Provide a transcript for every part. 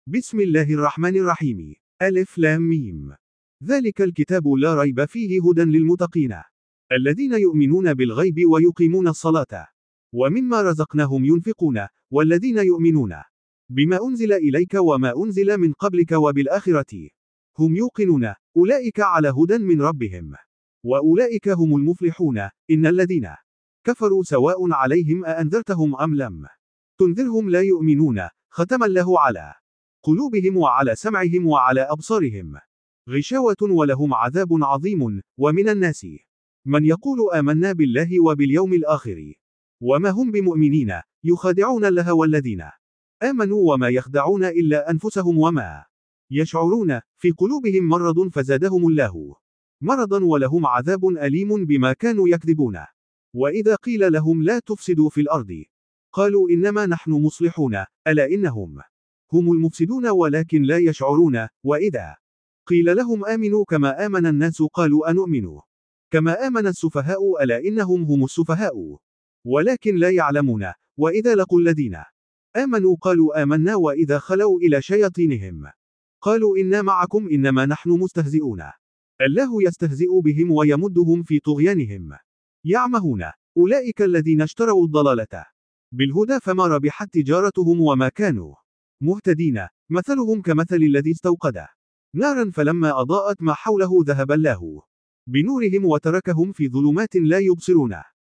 بسم الله الرحمن الرحيم. ألف لام ميم. ذلك الكتاب لا ريب فيه هدى للمتقين الذين يؤمنون بالغيب ويقيمون الصلاة ومما رزقناهم ينفقون والذين يؤمنون بما أنزل إليك وما أنزل من قبلك وبالآخرة هم يوقنون أولئك على هدى من ربهم وأولئك هم المفلحون. إن الذين كفروا سواء عليهم أأنذرتهم أم لم تنذرهم لا يؤمنون ختم الله على قلوبهم وعلى سمعهم وعلى أبصارهم غشاوة ولهم عذاب عظيم. ومن الناس من يقول آمنا بالله وباليوم الآخر وما هم بمؤمنين يخادعون الله والذين آمنوا وما يخدعون إلا أنفسهم وما يشعرون في قلوبهم مرض فزادهم الله مرضا ولهم عذاب أليم بما كانوا يكذبون. وإذا قيل لهم لا تفسدوا في الأرض قالوا إنما نحن مصلحون ألا إنهم هم المفسدون ولكن لا يشعرون. وإذا قيل لهم آمنوا كما آمن الناس قالوا أنؤمن كما آمن السفهاء ألا إنهم هم السفهاء ولكن لا يعلمون. وإذا لقوا الذين آمنوا قالوا آمنا وإذا خلوا إلى شياطينهم قالوا إنا معكم إنما نحن مستهزئون الله يستهزئ بهم ويمدهم في طغيانهم يعمهون. أولئك الذين اشتروا الضلالة بالهدى فما ربحت تجارتهم وما كانوا مهتدين. مثلهم كمثل الذي استوقد نارا فلما أضاءت ما حوله ذهب الله بنورهم وتركهم في ظلمات لا يبصرون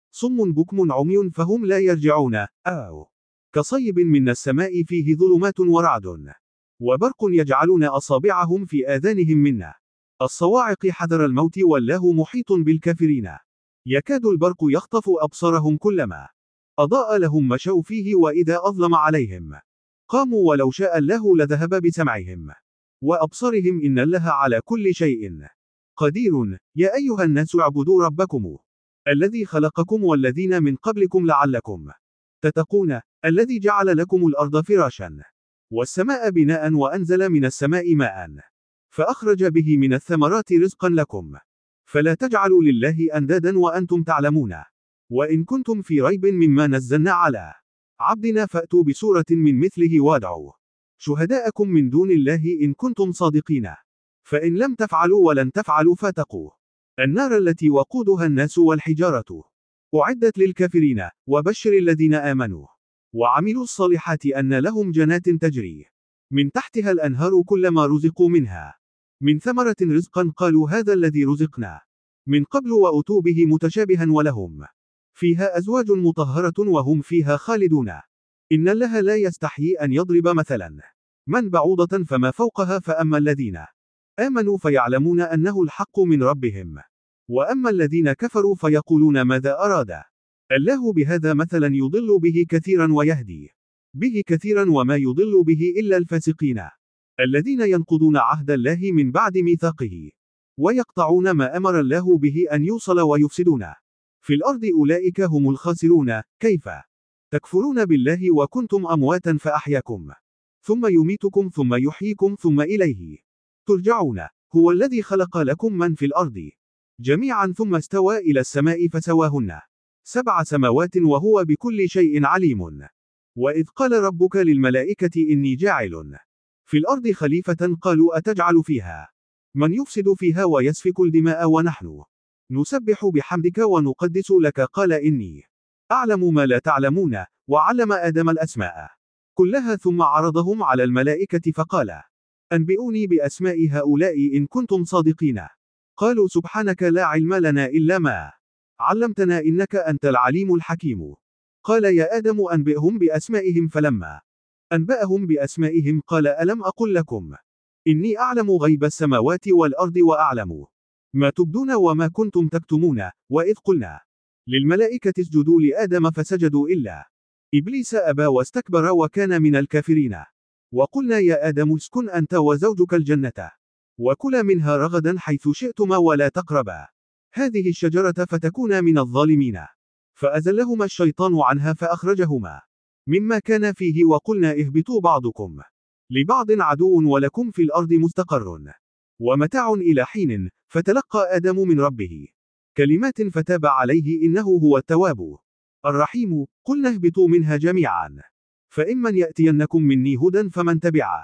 صم بكم عمي فهم لا يرجعون. أو كصيب من السماء فيه ظلمات ورعد وبرق يجعلون أصابعهم في آذانهم من الصواعق حذر الموت والله محيط بالكافرين يكاد البرق يخطف أبصارهم كلما أضاء لهم مشوا فيه وإذا أظلم عليهم قاموا ولو شاء الله لذهب بسمعهم وأبصارهم إن الله على كل شيء قدير. يا أيها الناس اعبدوا ربكم الذي خلقكم والذين من قبلكم لعلكم تتقون الذي جعل لكم الأرض فراشا والسماء بناء وأنزل من السماء ماء فأخرج به من الثمرات رزقا لكم فلا تجعلوا لله أندادا وأنتم تعلمون. وإن كنتم في ريب مما نزلنا على عبدنا فأتوا بسورة من مثله وادعوا شهداءكم من دون الله إن كنتم صادقين فإن لم تفعلوا ولن تفعلوا فاتقوا النار التي وقودها الناس والحجارة أعدت للكافرين. وبشر الذين آمنوا وعملوا الصالحات أن لهم جنات تجري من تحتها الأنهار كلما رزقوا منها من ثمرة رزقا قالوا هذا الذي رزقنا من قبل وأتوا به متشابها ولهم فيها أزواج مطهرة وهم فيها خالدون. إن الله لا يستحيي أن يضرب مثلا من بعوضة فما فوقها فأما الذين آمنوا فيعلمون أنه الحق من ربهم وأما الذين كفروا فيقولون ماذا أراد الله بهذا مثلا يضل به كثيرا ويهدي به كثيرا وما يضل به إلا الفاسقين الذين ينقضون عهد الله من بعد ميثاقه ويقطعون ما أمر الله به أن يوصل ويفسدون في الأرض أولئك هم الخاسرون. كيف تكفرون بالله وكنتم أمواتا فأحياكم ثم يميتكم ثم يحييكم ثم إليه ترجعون. هو الذي خلق لكم من في الأرض جميعا ثم استوى إلى السماء فسواهن 7 سماوات وهو بكل شيء عليم. وإذ قال ربك للملائكة إني جاعل في الأرض خليفة قالوا أتجعل فيها من يفسد فيها ويسفك الدماء ونحن نسبح بحمدك ونقدس لك قال إني أعلم ما لا تعلمون. وعلم آدم الأسماء كلها ثم عرضهم على الملائكة فقال أنبئوني بأسماء هؤلاء إن كنتم صادقين قالوا سبحانك لا علم لنا إلا ما علمتنا إنك أنت العليم الحكيم. قال يا آدم أنبئهم بأسمائهم فلما أنبأهم بأسمائهم قال ألم أقل لكم إني أعلم غيب السماوات والأرض وأعلم ما تبدون وما كنتم تكتمون. وإذ قلنا للملائكة اسجدوا لآدم فسجدوا إلا إبليس أبى واستكبر وكان من الكافرين. وقلنا يا آدم اسكن أنت وزوجك الجنة وكلا منها رغدا حيث شئتما ولا تقربا هذه الشجرة فتكونا من الظالمين فأزلهما الشيطان عنها فأخرجهما مما كان فيه وقلنا اهبطوا بعضكم لبعض عدو ولكم في الأرض مستقر ومتاع إلى حين. فتلقى آدم من ربه كلمات فتاب عليه إنه هو التواب الرحيم. قلنا اهبطوا منها جميعا فإمن يأتينكم مني هدى فمن تبع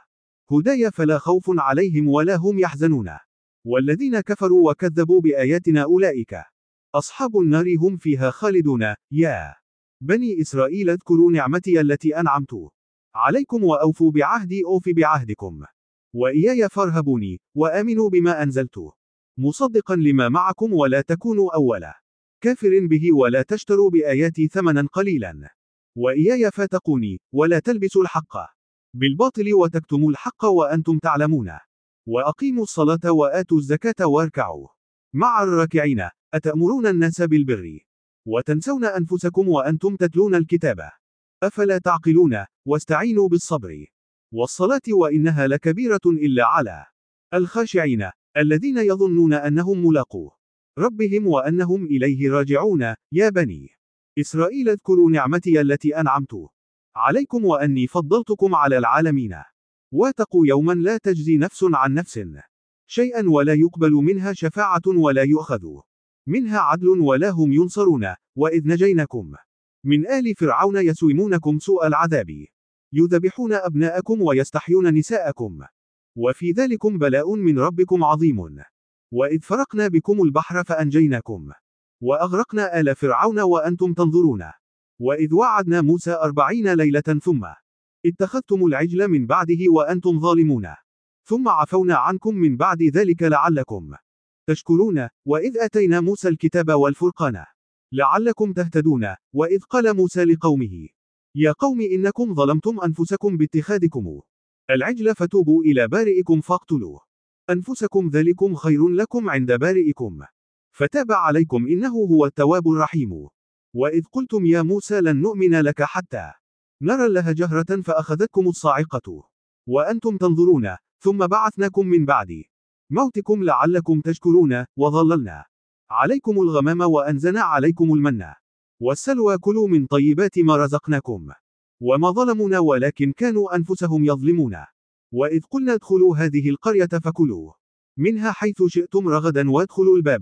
هداي فلا خوف عليهم ولا هم يحزنون. والذين كفروا وكذبوا بآياتنا أولئك أصحاب النار هم فيها خالدون. يا بني إسرائيل اذكروا نعمتي التي أنعمت عليكم وأوفوا بعهدي أوف بعهدكم وإياي فارهبوني وآمنوا بما أنزلت مصدقا لما معكم ولا تكونوا أول كافر به ولا تشتروا بآياتي ثمنا قليلا وإياي فاتقوني ولا تلبسوا الحق بالباطل وتكتموا الحق وأنتم تعلمون. وأقيموا الصلاة وآتوا الزكاة واركعوا مع الراكعين. أتأمرون الناس بالبر وتنسون أنفسكم وأنتم تتلون الكتاب أفلا تعقلون. واستعينوا بالصبر والصلاة وإنها لكبيرة إلا على الخاشعين الذين يظنون أنهم ملاقو ربهم وأنهم إليه راجعون. يا بني إسرائيل اذكروا نعمتي التي أنعمت عليكم وأني فضلتكم على العالمين. واتقوا يوما لا تجزي نفس عن نفس شيئا ولا يقبل منها شفاعة ولا يؤخذ منها عدل ولا هم ينصرون. وإذ نجيناكم من آل فرعون يسومونكم سوء العذاب يذبحون أبناءكم ويستحيون نساءكم وفي ذلكم بلاء من ربكم عظيم. وإذ فرقنا بكم البحر فأنجيناكم وأغرقنا آل فرعون وأنتم تنظرون. وإذ وعدنا موسى 40 ليلة ثم اتخذتم العجل من بعده وأنتم ظالمون ثم عفونا عنكم من بعد ذلك لعلكم تشكرون. وإذ أتينا موسى الكتاب والفرقان لعلكم تهتدون. وإذ قال موسى لقومه يا قوم إنكم ظلمتم أنفسكم باتخاذكم العجل فتوبوا إلى بارئكم فاقتلوا أنفسكم ذلكم خير لكم عند بارئكم فتاب عليكم إنه هو التواب الرحيم. وإذ قلتم يا موسى لن نؤمن لك حتى نرى الله جهرة فأخذتكم الصاعقة وأنتم تنظرون ثم بعثناكم من بعد موتكم لعلكم تشكرون. وظللنا عليكم الغمام وأنزلنا عليكم المن والسلوى كلوا من طيبات ما رزقناكم وما ظلمونا ولكن كانوا أنفسهم يظلمون. وإذ قلنا ادخلوا هذه القرية فكلوا منها حيث شئتم رغدا وادخلوا الباب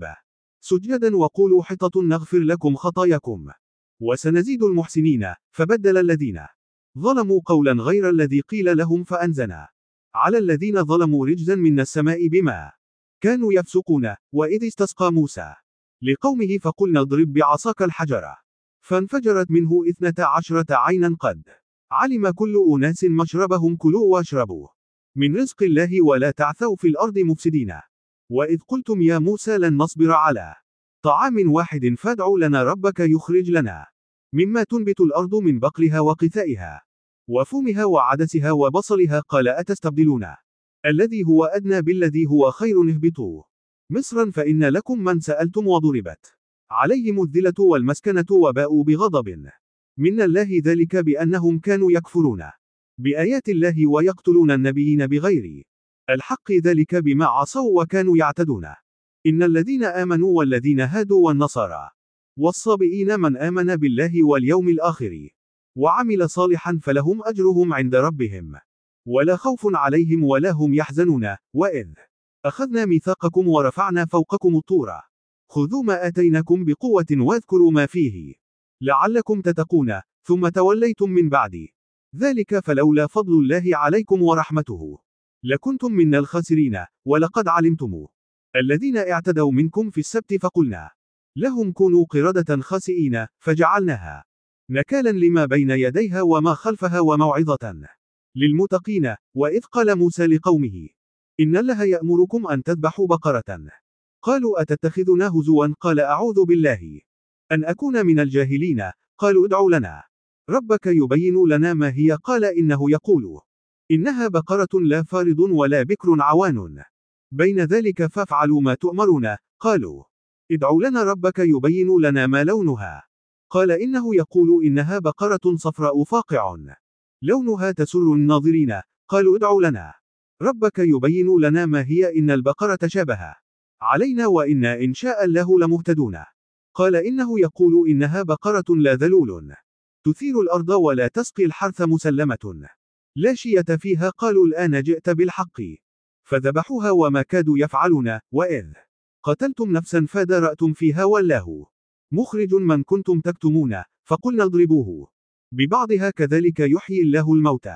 سجدا وقولوا حطة نغفر لكم خطاياكم وسنزيد المحسنين. فبدل الذين ظلموا قولا غير الذي قيل لهم فأنزلنا على الذين ظلموا رجزا من السماء بما كانوا يفسقون. وإذ استسقى موسى لقومه فقلنا اضرب بعصاك الحجر فانفجرت منه 12 عينا قد علم كل أناس مشربهم كلوا واشربوا من رزق الله ولا تعثوا في الأرض مفسدين. وإذ قلتم يا موسى لن نصبر على طعام واحد فادع لنا ربك يخرج لنا مما تنبت الأرض من بقلها وقثائها وفومها وعدسها وبصلها قال أتستبدلون الذي هو أدنى بالذي هو خير اهبطوا مصرا فإن لكم من سألتم وضربت عليهم الذلة والمسكنة وباءوا بغضب من الله ذلك بأنهم كانوا يكفرون بآيات الله ويقتلون النبيين بغير الحق ذلك بما عصوا وكانوا يعتدون. إن الذين آمنوا والذين هادوا والنصارى والصابئين من آمن بالله واليوم الآخر وعمل صالحا فلهم أجرهم عند ربهم ولا خوف عليهم ولا هم يحزنون. وإذ أخذنا ميثاقكم ورفعنا فوقكم الطور خذوا ما آتيناكم بقوة واذكروا ما فيه لعلكم تتقون ثم توليتم من بعد ذلك فلولا فضل الله عليكم ورحمته لكنتم من الخاسرين. ولقد علمتم الذين اعتدوا منكم في السبت فقلنا لهم كونوا قردة خاسئين فجعلناها نكالا لما بين يديها وما خلفها وموعظة للمتقين. وإذ قال موسى لقومه إن الله يأمركم أن تذبحوا بقرة قالوا أتتخذنا هزوا قال أعوذ بالله أن أكون من الجاهلين. قالوا ادع لنا ربك يبين لنا ما هي قال إنه يقول إنها بقرة لا فارض ولا بكر عوان بين ذلك فافعلوا ما تؤمرون. قالوا ادع لنا ربك يبين لنا ما لونها قال إنه يقول إنها بقرة صفراء فاقع لونها تسر الناظرين. قالوا ادع لنا ربك يبين لنا ما هي إن البقرة شابه علينا وإنا إن شاء الله لمهتدون. قال إنه يقول إنها بقرة لا ذلول تثير الأرض ولا تسقي الحرث مسلمة لا شية فيها. قالوا الآن جئت بالحق فذبحوها وما كادوا يفعلون. وإذ قتلتم نفسا فادرأتم فيها والله مخرج من كنتم تكتمون فقلنا اضربوه ببعضها كذلك يحيي الله الموتى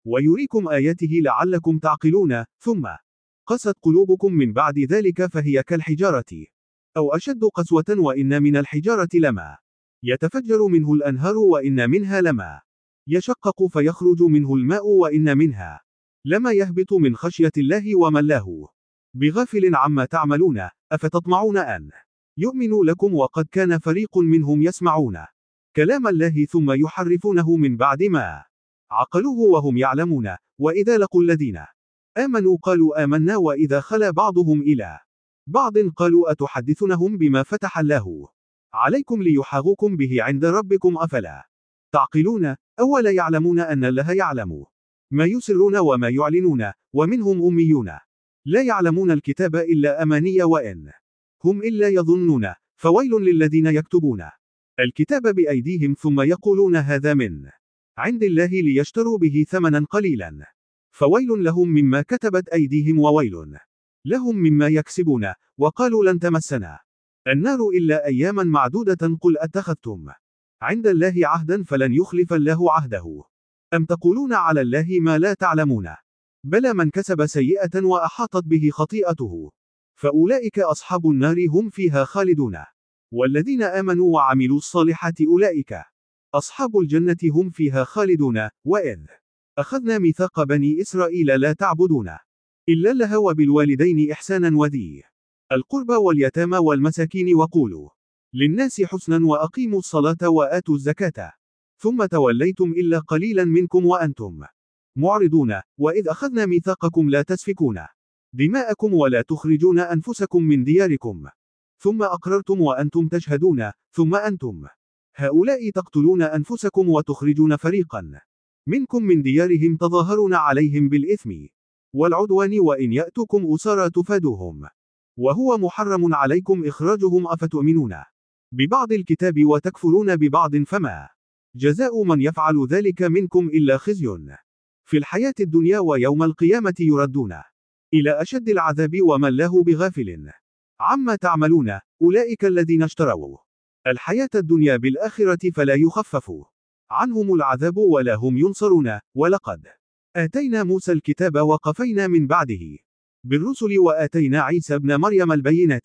ويريكم آياته لعلكم تعقلون، ثم قست قلوبكم من بعد ذلك فهي كالحجارة أو أشد قسوة وإن من الحجارة لما يتفجر منه الأنهار وإن منها لما يشقق فيخرج منه الماء وإن منها لما يهبط من خشية الله وما الله بغافل عما تعملون. أفتطمعون أن يؤمنوا لكم وقد كان فريق منهم يسمعون كلام الله ثم يحرفونه من بعد ما عقلوه وهم يعلمون، وإذا لقوا الذين آمنوا قالوا آمنا وإذا خلا بعضهم إلى بعض قالوا أتحدثونهم بما فتح الله عليكم ليحاجوكم به عند ربكم أفلا تعقلون؟ أولا يعلمون أن الله يعلم ما يسرون وما يعلنون، ومنهم أميون لا يعلمون الكتاب إلا أماني وإن هم إلا يظنون، فويل للذين يكتبون الكتاب بأيديهم ثم يقولون هذا من عند الله ليشتروا به ثمنا قليلا، فويل لهم مما كتبت أيديهم وويل لهم مما يكسبون. وقالوا لن تمسنا النار إلا أياما معدودة قل أتخذتم عند الله عهدا فلن يخلف الله عهده أم تقولون على الله ما لا تعلمون بلى من كسب سيئة وأحاطت به خطيئته فأولئك أصحاب النار هم فيها خالدون، والذين آمنوا وعملوا الصالحات أولئك أصحاب الجنة هم فيها خالدون. وإذ أخذنا ميثاق بني إسرائيل لا تعبدون إلا الله وبالوالدين إحسانا وذي القربى واليتامى والمساكين وقولوا للناس حسنا وأقيموا الصلاة وآتوا الزكاة ثم توليتم إلا قليلا منكم وأنتم معرضون. وإذ أخذنا ميثاقكم لا تسفكون دماءكم ولا تخرجون أنفسكم من دياركم ثم أقررتم وأنتم تشهدون ثم أنتم هؤلاء تقتلون أنفسكم وتخرجون فريقا منكم من ديارهم تظاهرون عليهم بالإثم والعدوان وإن يأتوكم أسارى تفادوهم وهو محرم عليكم إخراجهم أفتؤمنون ببعض الكتاب وتكفرون ببعض فما جزاء من يفعل ذلك منكم إلا خزي في الحياة الدنيا ويوم القيامة يردون إلى أشد العذاب وما الله بغافل عما تعملون. أولئك الذين اشتروا الحياة الدنيا بالآخرة فلا يخفف عنهم العذاب ولا هم ينصرون. ولقد آتينا موسى الكتاب وقفينا من بعده بالرسل وآتينا عيسى ابن مريم البينات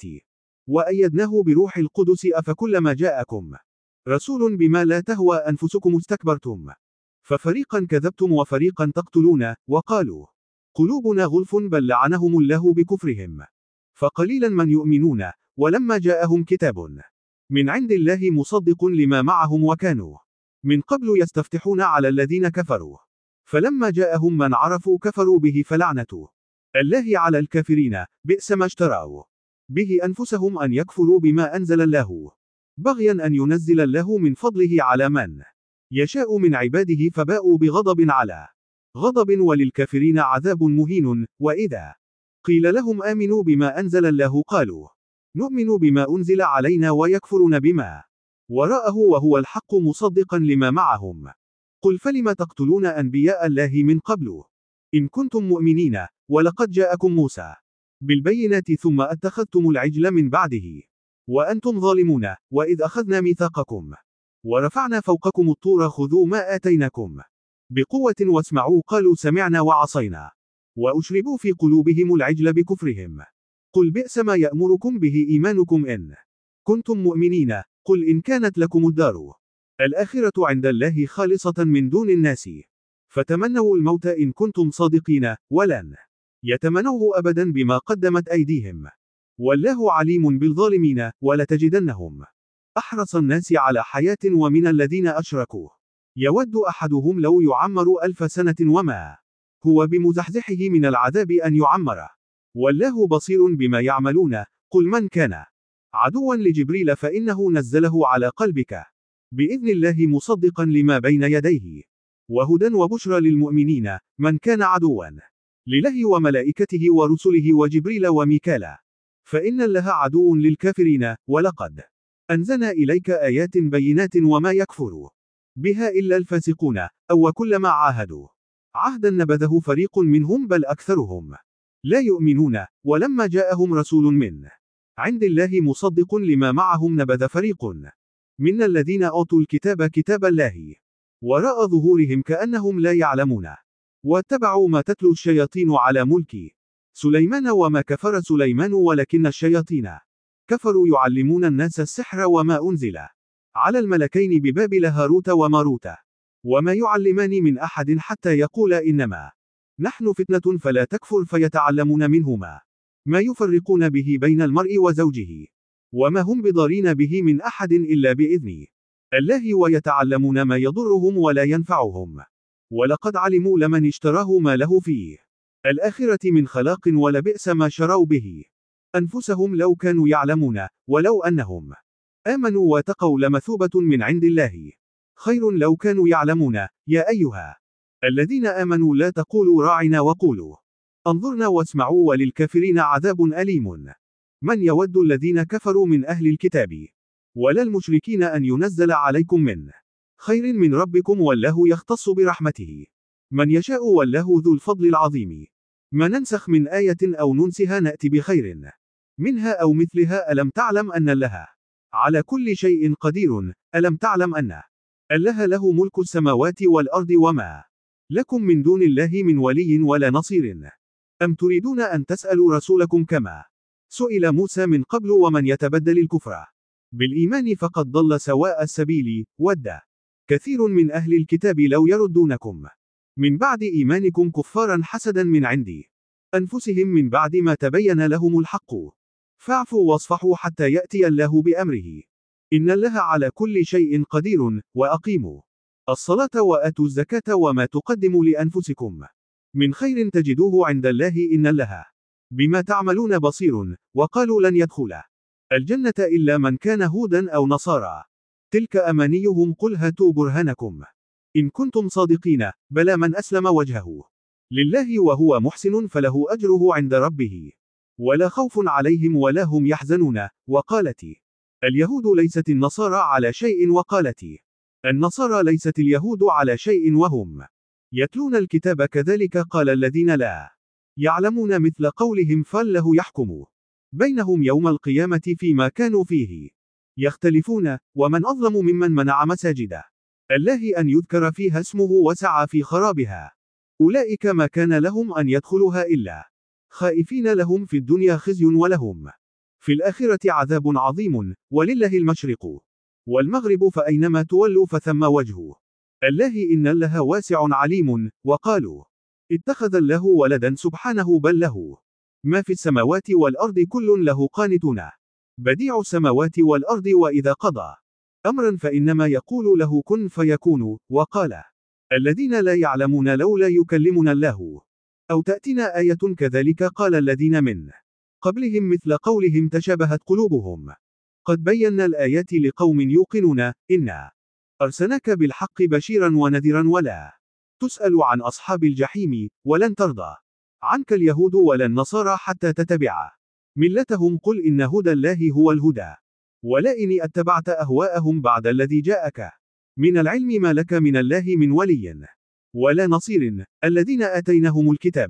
وأيدناه بروح القدس أفكلما جاءكم رسول بما لا تهوى أنفسكم استكبرتم ففريقا كذبتم وفريقا تقتلون وقالوا قلوبنا غلف بل لعنهم الله بكفرهم فقليلا من يؤمنون. ولما جاءهم كتاب من عند الله مصدق لما معهم وكانوا من قبل يستفتحون على الذين كفروا فلما جاءهم من عرفوا كفروا به فلعنة الله على الكافرين بئس ما اشتروا به أنفسهم أن يكفروا بما أنزل الله بغيا أن ينزل الله من فضله على من يشاء من عباده فباءوا بغضب على غضب وللكافرين عذاب مهين. وإذا قيل لهم آمنوا بما أنزل الله قالوا نؤمن بما أنزل علينا ويكفرون بما وراءه وهو الحق مصدقا لما معهم قل فلم تقتلون أنبياء الله من قبل إن كنتم مؤمنين ولقد جاءكم موسى بالبينات ثم اتخذتم العجل من بعده وأنتم ظالمون. وإذ أخذنا ميثاقكم ورفعنا فوقكم الطور خذوا ما آتيناكم بقوة واسمعوا قالوا سمعنا وعصينا وأشربوا في قلوبهم العجل بكفرهم قل بئس ما يأمركم به إيمانكم إن كنتم مؤمنين قل إن كانت لكم الدار الآخرة عند الله خالصة من دون الناس فتمنوا الموت إن كنتم صادقين ولن يتمنوه أبدا بما قدمت أيديهم والله عليم بالظالمين. ولتجدنهم أحرص الناس على حياة ومن الذين أشركوا يود أحدهم لو يعمر 1000 سنة وما هو بمزحزحه من العذاب أن يعمر والله بصير بما يعملون. قل من كان عدوا لجبريل فإنه نزله على قلبك بإذن الله مصدقا لما بين يديه وهدى وبشرى للمؤمنين. من كان عدوا لله وملائكته ورسله وجبريل وميكالا فإن الله عدو للكافرين. ولقد أنزلنا إليك آيات بينات وما يكفر بها إلا الفاسقون أو كلما عاهدوا عهدا نبذه فريق منهم بل أكثرهم لا يؤمنون. ولما جاءهم رسول من عند الله مصدق لما معهم نبذ فريق من الذين أوتوا الكتاب كتاب الله وراء ظهورهم كأنهم لا يعلمون واتبعوا ما تتلو الشياطين على ملك سليمان وما كفر سليمان ولكن الشياطين كفروا يعلمون الناس السحر وما أنزل على الملكين ببابل هاروت وماروت وما يعلمان من أحد حتى يقولا إنما نحن فتنة فلا تكفر فيتعلمون منهما ما يفرقون به بين المرء وزوجه وما هم بضارين به من أحد إلا بإذن الله ويتعلمون ما يضرهم ولا ينفعهم ولقد علموا لمن اشتراه ما له فيه الآخرة من خلاق ولبئس ما شروا به أنفسهم لو كانوا يعلمون ولو أنهم آمنوا واتقوا لمثوبة من عند الله خير لو كانوا يعلمون. يا أيها الذين آمنوا لا تقولوا راعنا وقولوا انظرنا واسمعوا وللكافرين عذاب أليم. من يود الذين كفروا من أهل الكتاب ولا المشركين أن ينزل عليكم من خير من ربكم والله يختص برحمته من يشاء والله ذو الفضل العظيم. ما ننسخ من آية أو ننسها نأتي بخير منها أو مثلها. ألم تعلم أن الله على كل شيء قدير. ألم تعلم أن الله له ملك السماوات والأرض وما لكم من دون الله من ولي ولا نصير. أم تريدون أن تسألوا رسولكم كما سئل موسى من قبل ومن يتبدل الكفر بالإيمان فقد ضل سواء السبيل. ود كثير من أهل الكتاب لو يردونكم من بعد إيمانكم كفارا حسدا من عند أنفسهم من بعد ما تبين لهم الحق فاعفوا واصفحوا حتى يأتي الله بأمره إن الله على كل شيء قدير. وأقيموا الصلاة وآتوا الزكاة وما تقدموا لأنفسكم من خير تجدوه عند الله إن الله بما تعملون بصير. وقالوا لن يدخل الجنة إلا من كان هودا أو نصارى تلك أمانيهم قل هاتوا برهانكم إن كنتم صادقين. بلى من أسلم وجهه لله وهو محسن فله أجره عند ربه ولا خوف عليهم ولا هم يحزنون. وقالت اليهود ليست النصارى على شيء وقالت النصارى ليست اليهود على شيء وهم يتلون الكتاب كذلك قال الذين لا يعلمون مثل قولهم فالله يحكم بينهم يوم القيامة فيما كانوا فيه يختلفون. ومن أظلم ممن منع مساجد الله أن يذكر فيها اسمه وسعى في خرابها أولئك ما كان لهم أن يدخلوها إلا خائفين لهم في الدنيا خزي ولهم في الآخرة عذاب عظيم. ولله المشرق والمغرب فأينما تولوا فثم وجهه الله إن الله واسع عليم. وقالوا اتخذ الله ولدا سبحانه بل له ما في السماوات والأرض كل له قانتون بديع السماوات والأرض وإذا قضى أمرا فإنما يقول له كن فيكون. وقال الذين لا يعلمون لولا يكلمنا الله أو تأتنا آية كذلك قال الذين من قبلهم مثل قولهم تشابهت قلوبهم قد بينا الآيات لقوم يوقنون. إنا أرسلناك بالحق بشيرا ونذيرا ولا تسأل عن أصحاب الجحيم ولن ترضى عنك اليهود ولا النصارى حتى تتبع ملتهم قل إن هدى الله هو الهدى ولئن اتبعت أهواءهم بعد الذي جاءك من العلم ما لك من الله من ولي ولا نصير. الذين آتيناهم الكتاب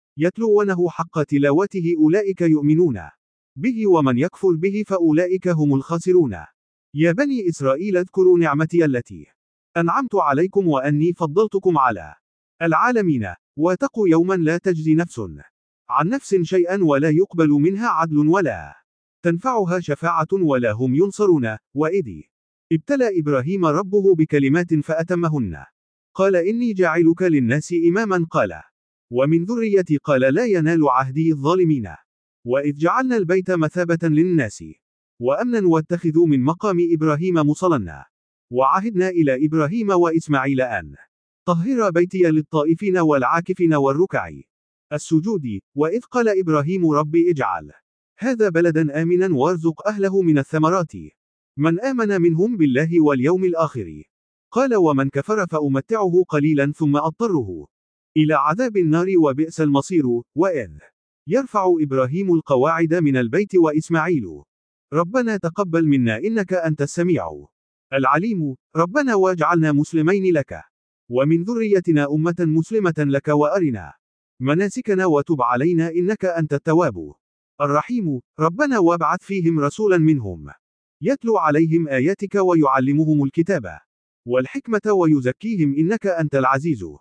يتلونه حق تلاوته أولئك يؤمنون به ومن يكفر به فأولئك هم الخاسرون. يا بني إسرائيل اذكروا نعمتي التي أنعمت عليكم وأني فضلتكم على العالمين واتقوا يوما لا تجزي نفس عن نفس شيئا ولا يقبل منها عدل ولا تنفعها شفاعة ولا هم ينصرون. وإذ ابتلى إبراهيم ربه بكلمات فأتمهن قال إني جاعلك للناس إماما قال ومن ذريتي قال لا ينال عهدي الظالمين. وإذ جعلنا البيت مثابة للناس وأمنا واتخذوا من مقام إبراهيم مصلى وعهدنا إلى إبراهيم وإسماعيل أن طهر بيتي للطائفين والعاكفين والركع السجود. وإذ قال إبراهيم رب اجعل هذا بلدا آمنا وارزق أهله من الثمرات من آمن منهم بالله واليوم الآخر قال ومن كفر فأمتعه قليلا ثم أضطره إلى عذاب النار وبئس المصير. وإذ يرفع إبراهيم القواعد من البيت وإسماعيل ربنا تقبل منا إنك أنت السميع العليم. ربنا واجعلنا مسلمين لك ومن ذريتنا أمة مسلمة لك وأرنا مناسكنا وتب علينا إنك أنت التواب الرحيم. ربنا وابعث فيهم رسولا منهم يتلو عليهم آياتك ويعلمهم الكتاب والحكمة ويزكيهم إنك أنت العزيز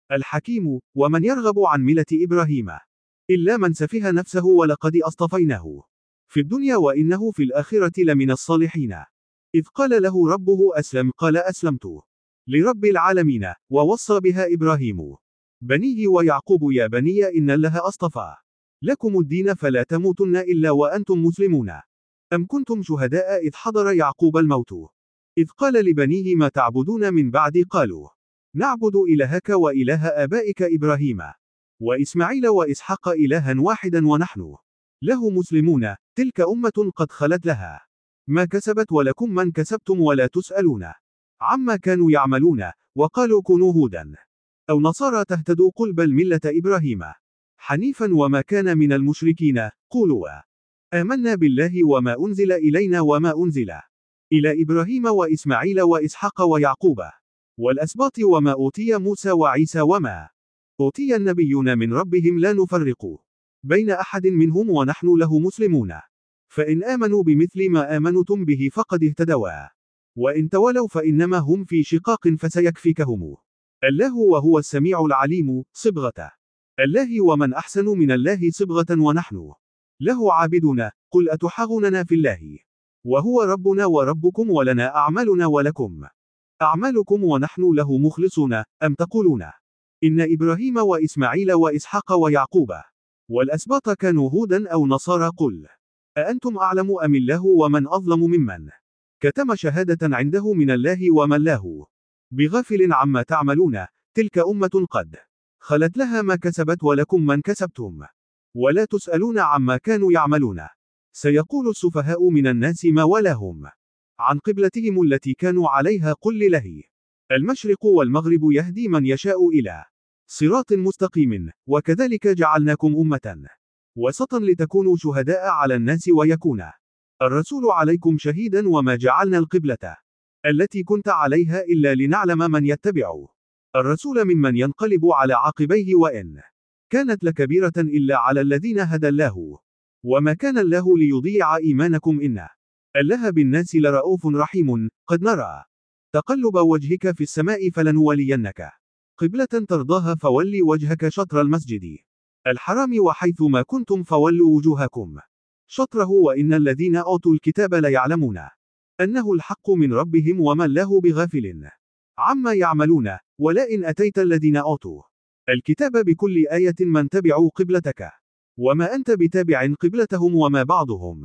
الحكيم، ومن يرغب عن ملة إبراهيم إلا من سفه نفسه ولقد أصطفيناه في الدنيا وإنه في الآخرة لمن الصالحين. إذ قال له ربه أسلم قال أسلمت لرب العالمين، ووصى بها إبراهيم بنيه ويعقوب يا بني إن الله أصطفى لكم الدين فلا تموتن إلا وأنتم مسلمون. أم كنتم شهداء إذ حضر يعقوب الموت إذ قال لبنيه ما تعبدون من بعدي قالوا نعبد إلهك وإله آبائك إبراهيم وإسماعيل وإسحاق إلها واحدا ونحن له مسلمون. تلك أمة قد خلت لها ما كسبت ولكم من كسبتم ولا تسألون عما كانوا يعملون. وقالوا كونوا هودا أو نصارى تهتدوا قل بل ملة إبراهيم حنيفا وما كان من المشركين. قولوا آمنا بالله وما أنزل إلينا وما أنزل إلى إبراهيم وإسماعيل وإسحاق ويعقوب والأسباط وما أوتي موسى وعيسى وما أوتي النبيون من ربهم لا نفرق بين أحد منهم ونحن له مسلمون. فإن آمنوا بمثل ما آمنتم به فقد اهتدوا وإن تولوا فإنما هم في شقاق فسيكفيكهم الله وهو السميع العليم. صبغة الله ومن أحسن من الله صبغة ونحن له عابدون. قل أتحاغوننا في الله وهو ربنا وربكم ولنا أعمالنا ولكم أعمالكم ونحن له مخلصون. أم تقولون إن إبراهيم وإسماعيل وإسحاق ويعقوب والأسباط كانوا هودا أو نصارى قل أأنتم أعلم أم الله ومن أظلم ممن كتم شهادة عنده من الله ومن له بغافل عما تعملون. تلك أمة قد خلت لها ما كسبت ولكم من كسبتم ولا تسألون عما كانوا يعملون. سيقول السفهاء من الناس ما ولاهم عن قبلتهم التي كانوا عليها قل لله المشرق والمغرب يهدي من يشاء إلى صراط مستقيم. وكذلك جعلناكم أمة وسطا لتكونوا شهداء على الناس ويكون الرسول عليكم شهيدا وما جعلنا القبلة التي كنت عليها إلا لنعلم من يتبع الرسول ممن ينقلب على عقبيه وإن كانت لكبيرة إلا على الذين هدى الله وما كان الله ليضيع إيمانكم إن الله بالناس لرؤوف رحيم. قد نرى تقلب وجهك في السماء فلنولينك قبلة ترضاها فولي وجهك شطر المسجد الحرام وحيث ما كنتم فولوا وجوهكم شطره وإن الذين أوتوا الكتاب ليعلمون أنه الحق من ربهم وما الله بغافل عما يعملون. ولئن أتيت الذين أوتوا الكتاب بكل آية من تبعوا قبلتك وما أنت بتابع قبلتهم وما بعضهم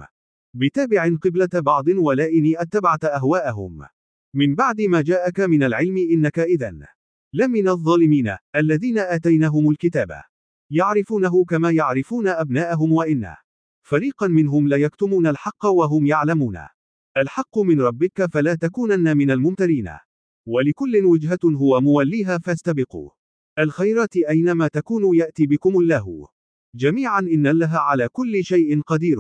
بتابع قبلة بعض ولئن أتبعت أهواءهم من بعد ما جاءك من العلم إنك إذن لمن الظالمين. الذين آتيناهم الكتاب يعرفونه كما يعرفون أبناءهم وإن فريقا منهم ليكتمون الحق وهم يعلمون الحق من ربك فلا تكونن من الممترين. ولكل وجهة هو موليها فاستبقوا الخيرات أينما تكونوا يأتي بكم الله جميعا إن الله على كل شيء قدير.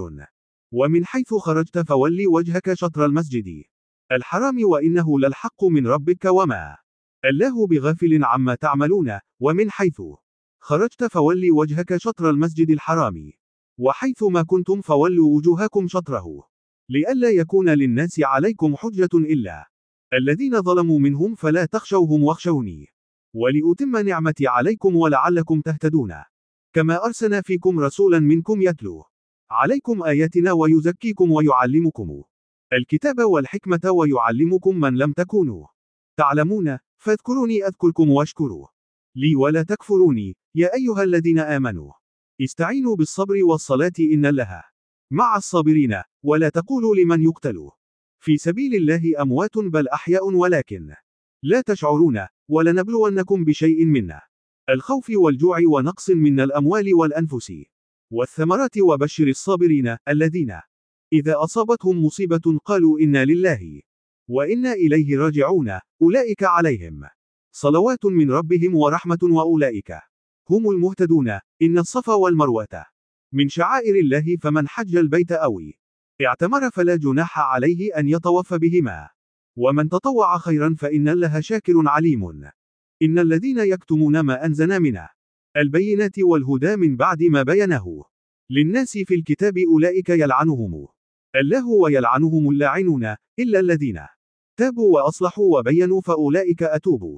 ومن حيث خرجت فولي وجهك شطر المسجد الحرام وإنه للحق من ربك وما الله بغافل عما تعملون. ومن حيث خرجت فولي وجهك شطر المسجد الحرام وحيث ما كنتم فولوا وجوهكم شطره لئلا يكون للناس عليكم حجة إلا الذين ظلموا منهم فلا تخشوهم واخشوني ولأتم نعمتي عليكم ولعلكم تهتدون. كما أرسلنا فيكم رسولا منكم يتلو عليكم آياتنا ويزكيكم ويعلمكم الكتاب والحكمة ويعلمكم من لم تكونوا تعلمون فاذكروني أذكركم واشكروا لي ولا تكفروني. يا أيها الذين آمنوا استعينوا بالصبر والصلاة إن الله مع الصابرين. ولا تقولوا لمن يقتل في سبيل الله أموات بل أحياء ولكن لا تشعرون. ولنبلونكم بشيء من الخوف والجوع ونقص من الأموال والأنفس والثمرات وبشر الصابرين الذين إذا أصابتهم مصيبة قالوا إنا لله وإنا إليه راجعون أولئك عليهم صلوات من ربهم ورحمة وأولئك هم المهتدون. إن الصفا والمروة من شعائر الله فمن حج البيت أو اعتمر فلا جناح عليه أن يطوف بهما ومن تطوع خيرا فإن الله شاكر عليم. إن الذين يكتمون ما أنزلنا من البينات والهدى من بعد ما بينه للناس في الكتاب أولئك يلعنهم الله ويلعنهم اللاعنون إلا الذين تابوا وأصلحوا وبينوا فأولئك أتوب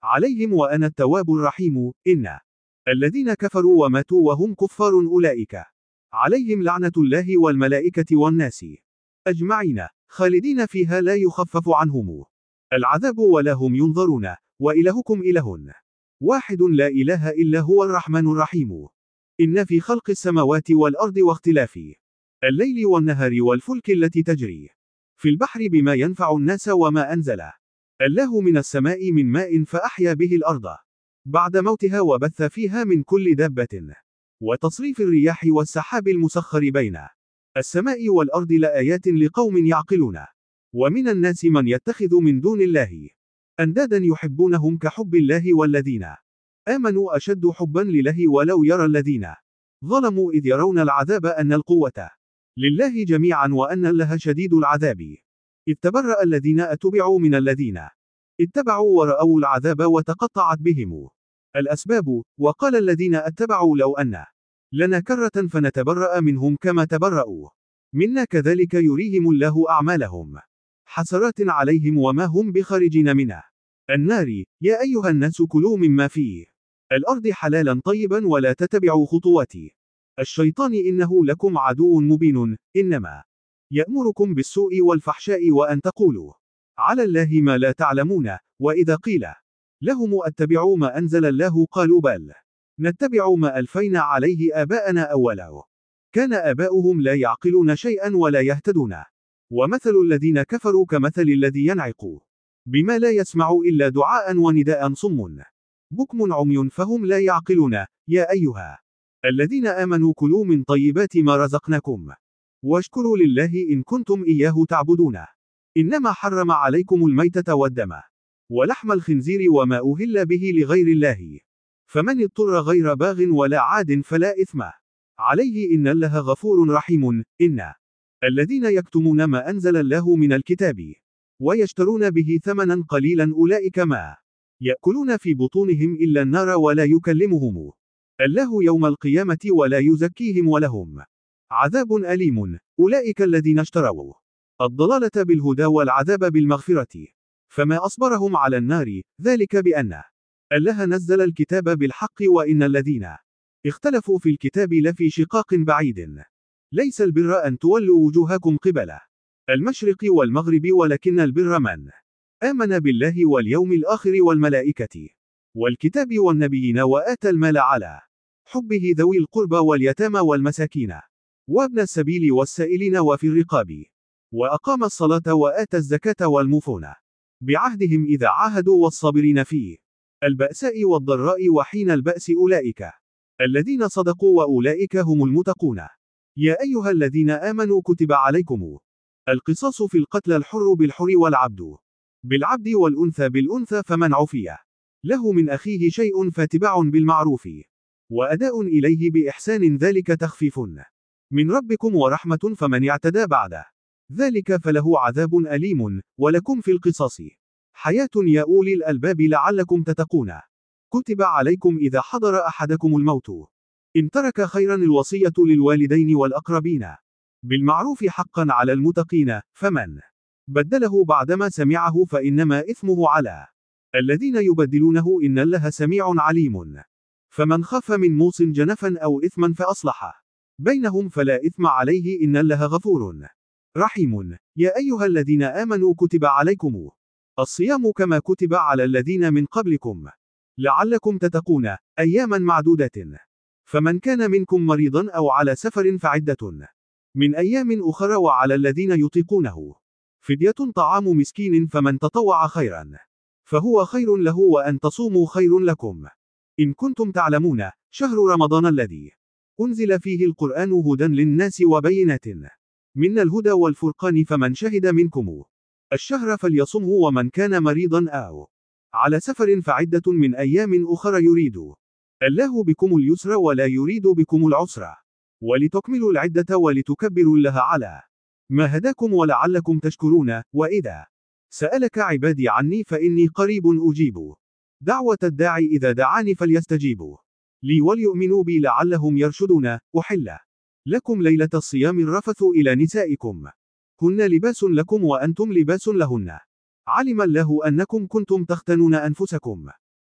عليهم وأنا التواب الرحيم. إن الذين كفروا وماتوا وهم كفار أولئك عليهم لعنة الله والملائكة والناس أجمعين خالدين فيها لا يخفف عنهم العذاب ولا هم ينظرون وإلهكم إله واحد لا إله إلا هو الرحمن الرحيم. إن في خلق السماوات والأرض واختلاف الليل والنهار والفلك التي تجري في البحر بما ينفع الناس وما أنزل الله من السماء من ماء فأحيا به الأرض بعد موتها وبث فيها من كل دابة وتصريف الرياح والسحاب المسخر بين السماء والأرض لآيات لقوم يعقلون. ومن الناس من يتخذ من دون الله أندادا يحبونهم كحب الله والذين آمنوا أشد حبا لله ولو يرى الذين ظلموا إذ يرون العذاب أن القوة لله جميعا وأن الله شديد العذاب إذ تبرأ الذين أتبعوا من الذين اتبعوا ورأوا العذاب وتقطعت بهم الأسباب. وقال الذين اتبعوا لو أن لنا كرة فنتبرأ منهم كما تبرأوا منا كذلك يريهم الله أعمالهم حسرات عليهم وما هم بخارجين من النار. يا أيها الناس كلوا مما فيه الأرض حلالا طيبا ولا تتبعوا خطوات الشيطان إنه لكم عدو مبين. إنما يأمركم بالسوء والفحشاء وأن تقولوا على الله ما لا تعلمون. وإذا قيل لهم اتبعوا ما أنزل الله قالوا بل نتبع ما ألفينا عليه آباءنا أولا كان آباؤهم لا يعقلون شيئا ولا يهتدون. ومثل الذين كفروا كمثل الذي ينعق بما لا يسمع إلا دعاء ونداء صم بكم عمي فهم لا يعقلون. يا أيها الذين آمنوا كلوا من طيبات ما رزقناكم واشكروا لله إن كنتم إياه تعبدون. إنما حرم عليكم الميتة والدم ولحم الخنزير وما أهل به لغير الله فمن اضطر غير باغ ولا عاد فلا إثم عليه إن الله غفور رحيم. إن الذين يكتمون ما أنزل الله من الكتاب ويشترون به ثمنا قليلا أولئك ما يأكلون في بطونهم إلا النار ولا يكلمهم الله يوم القيامة ولا يزكيهم ولهم عذاب أليم. أولئك الذين اشتروا الضلالة بالهدى والعذاب بالمغفرة فما أصبرهم على النار ذلك بأن الله نزل الكتاب بالحق وإن الذين اختلفوا في الكتاب لفي شقاق بعيد. ليس البر أن تولوا وجوهكم قبل المشرق والمغرب ولكن البر من آمن بالله واليوم الآخر والملائكة والكتاب والنبيين وآتى المال على حبه ذوي القربى واليتامى والمساكين وابن السبيل والسائلين وفي الرقاب وأقام الصلاة وآتى الزكاة والموفون بعهدهم إذا عاهدوا والصابرين في البأساء والضراء وحين البأس أولئك الذين صدقوا وأولئك هم المتقون. يا أيها الذين آمنوا كتب عليكم القصاص في القتل الحر بالحر والعبد بالعبد والأنثى بالأنثى فمن عفي له من أخيه شيء فاتباع بالمعروف وأداء إليه بإحسان ذلك تخفيف من ربكم ورحمة فمن اعتدى بعد ذلك فله عذاب أليم. ولكم في القصاص حياة يا أولي الألباب لعلكم تتقون. كتب عليكم إذا حضر أحدكم الموت إن ترك خيرا الوصية للوالدين والأقربين بالمعروف حقا على المتقين فمن بدله بعدما سمعه فإنما إثمه على الذين يبدلونه إن الله سميع عليم. فمن خاف من موص جنفا أو إثما فأصلح بينهم فلا إثم عليه إن الله غفور رحيم. يا أيها الذين آمنوا كتب عليكم الصيام كما كتب على الذين من قبلكم لعلكم تتقون أياما معدودات فمن كان منكم مريضا أو على سفر فعدة من أيام أخرى وعلى الذين يطيقونه فدية طعام مسكين فمن تطوع خيرا فهو خير له وأن تصوموا خير لكم إن كنتم تعلمون. شهر رمضان الذي أنزل فيه القرآن هدى للناس وبينات من الهدى والفرقان فمن شهد منكم الشهر فليصمه ومن كان مريضا أو على سفر فعدة من أيام أخرى يريد الله بكم اليسر ولا يريد بكم العسر ولتكملوا العدة ولتكبروا الله على ما هداكم ولعلكم تشكرون. وإذا سألك عبادي عني فإني قريب أجيب دعوة الداعي إذا دعاني فليستجيبوا لي وليؤمنوا بي لعلهم يرشدون. أحل لكم ليلة الصيام الرفث إلى نسائكم هن لباس لكم وأنتم لباس لهن علم الله أنكم كنتم تختنون أنفسكم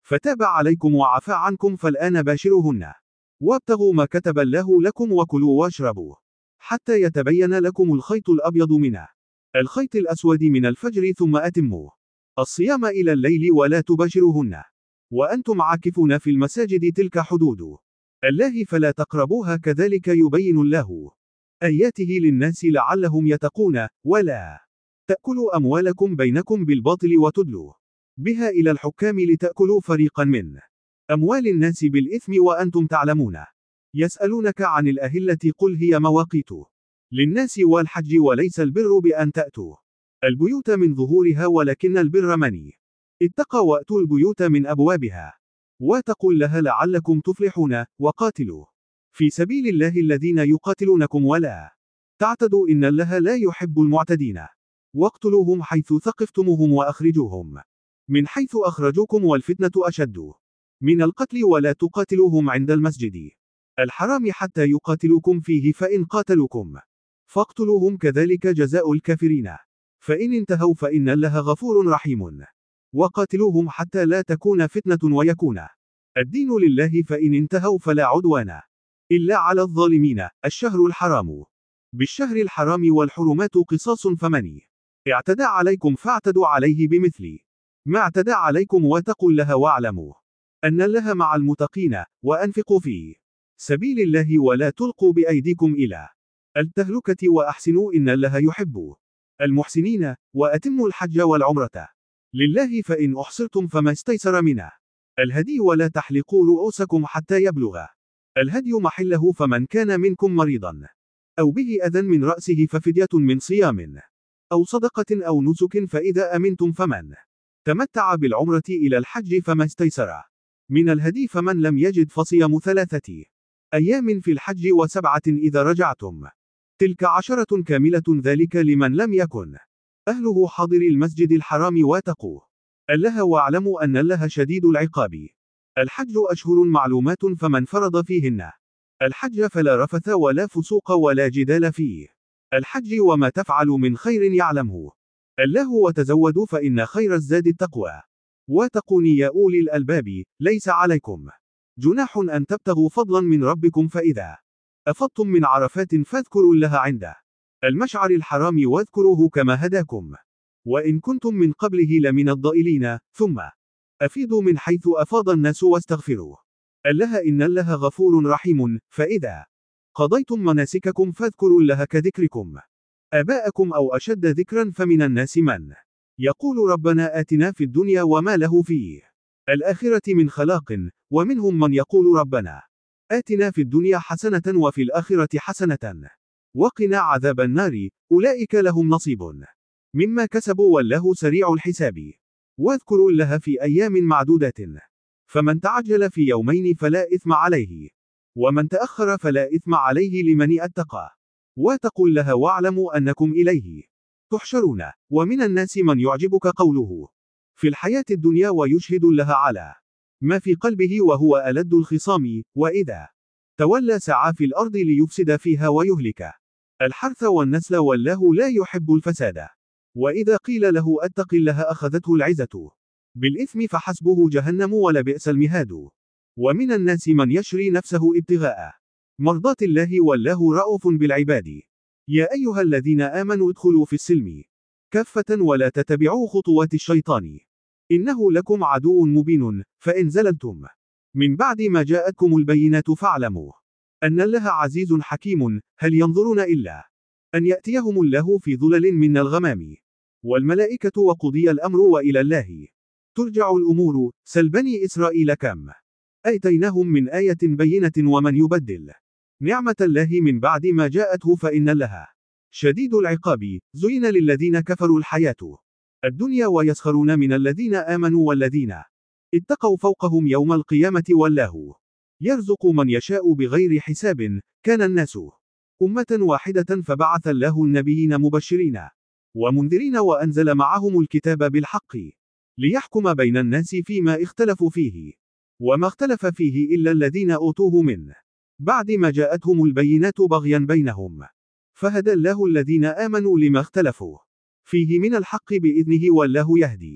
فتاب عليكم وعفى عنكم فالآن باشروهن وابتغوا ما كتب الله لكم وكلوا واشربوا حتى يتبين لكم الخيط الأبيض من الخيط الأسود من الفجر ثم أتموا الصيام إلى الليل ولا تباشروهن وأنتم عاكفون في المساجد تلك حدود الله فلا تقربوها كذلك يبين الله آياته للناس لعلهم يتقون ولا تأكلوا أموالكم بينكم بالباطل وتدلوا بها إلى الحكام لتأكلوا فريقا من أموال الناس بالإثم وأنتم تعلمون يسألونك عن الأهلة قل هي مواقيت للناس والحج وليس البر بأن تأتوا البيوت من ظهورها ولكن البر من اتقى وأتوا البيوت من أبوابها واتقوا الله لعلكم تفلحون وقاتلوا في سبيل الله الذين يقاتلونكم ولا تعتدوا إن الله لا يحب المعتدين واقتلوهم حيث ثقفتموهم وأخرجوهم من حيث أخرجوكم والفتنة أشد من القتل ولا تقاتلوهم عند المسجد الحرام حتى يقاتلوكم فيه فإن قاتلوكم فاقتلوهم كذلك جزاء الكافرين فإن انتهوا فإن الله غفور رحيم وقاتلوهم حتى لا تكون فتنة ويكون الدين لله فإن انتهوا فلا عدوان إلا على الظالمين الشهر الحرام بالشهر الحرام والحرمات قصاص فمن اعتدى عليكم فاعتدوا عليه بمثل ما اعتدى عليكم واتقوا الله واعلموا أن الله مع المتقين وأنفقوا في سبيل الله ولا تلقوا بأيديكم إلى التهلكة وأحسنوا إن الله يحب المحسنين وأتموا الحج والعمرة لله فإن أحصرتم فما استيسر منه الهدي ولا تحلقوا رؤوسكم حتى يبلغ الهدي محله فمن كان منكم مريضا أو به أذى من رأسه ففدية من صيام أو صدقة أو نسك فإذا أمنتم فمن تمتع بالعمرة إلى الحج فما استيسر من الهدي فمن لم يجد فصيام 3 أيام في الحج و7 إذا رجعتم تلك 10 كاملة ذلك لمن لم يكن أهله حاضر المسجد الحرام واتقوا الله واعلموا أن الله شديد العقاب الحج أشهر معلومات فمن فرض فيهن الحج فلا رفث ولا فسوق ولا جدال فيه الحج وما تفعل من خير يعلمه الله وتزودوا فإن خير الزاد التقوى واتقوني يا أولي الألباب ليس عليكم جناح أن تبتغوا فضلا من ربكم فإذا أفضتم من عرفات فاذكروا الله عند المشعر الحرام واذكروه كما هداكم وإن كنتم من قبله لمن الضائلين ثم أفيضوا من حيث أفاض الناس واستغفروا الله إن الله غفور رحيم فإذا قضيتم مناسككم فاذكروا الله كذكركم آباءكم أو أشد ذكرا فمن الناس من يقول ربنا آتنا في الدنيا وما له في الآخرة من خلاق ومنهم من يقول ربنا آتنا في الدنيا حسنة وفي الآخرة حسنة وقنا عذاب النار أولئك لهم نصيب مما كسبوا والله سريع الحساب واذكروا الله في أيام معدودات فمن تعجل في يومين فلا إثم عليه ومن تأخر فلا إثم عليه لمن اتقى واتقوا الله واعلموا أنكم إليه تحشرون ومن الناس من يعجبك قوله في الحياة الدنيا ويشهد الله على ما في قلبه وهو ألد الخصام وإذا تولى سعى في الأرض ليفسد فيها ويهلك الحرث والنسل والله لا يحب الفساد وإذا قيل له أتق الله أخذته العزة بالإثم فحسبه جهنم ولبئس المهاد ومن الناس من يشري نفسه ابتغاء مرضات الله والله رؤوف بالعباد يا أيها الذين آمنوا ادخلوا في السلم كافة ولا تتبعوا خطوات الشيطان إنه لكم عدو مبين فإن زللتم من بعد ما جاءتكم البينات فاعلموا أن الله عزيز حكيم هل ينظرون إلا أن يأتيهم الله في ظلل من الغمام والملائكة وقضي الأمر وإلى الله ترجع الأمور سل بني إسرائيل كم آتيناهم من آية بينة ومن يبدل نعمة الله من بعد ما جاءته فإن الله شديد العقاب زين للذين كفروا الحياة الدنيا ويسخرون من الذين آمنوا والذين اتقوا فوقهم يوم القيامة والله يرزق من يشاء بغير حساب كان الناس أمة واحدة فبعث الله النبيين مبشرين ومنذرين وأنزل معهم الكتاب بالحق ليحكم بين الناس فيما اختلفوا فيه وما اختلف فيه إلا الذين أوتوه من بعد ما جاءتهم البينات بغيا بينهم فهدى الله الذين آمنوا لما اختلفوا فيه من الحق بإذنه والله يهدي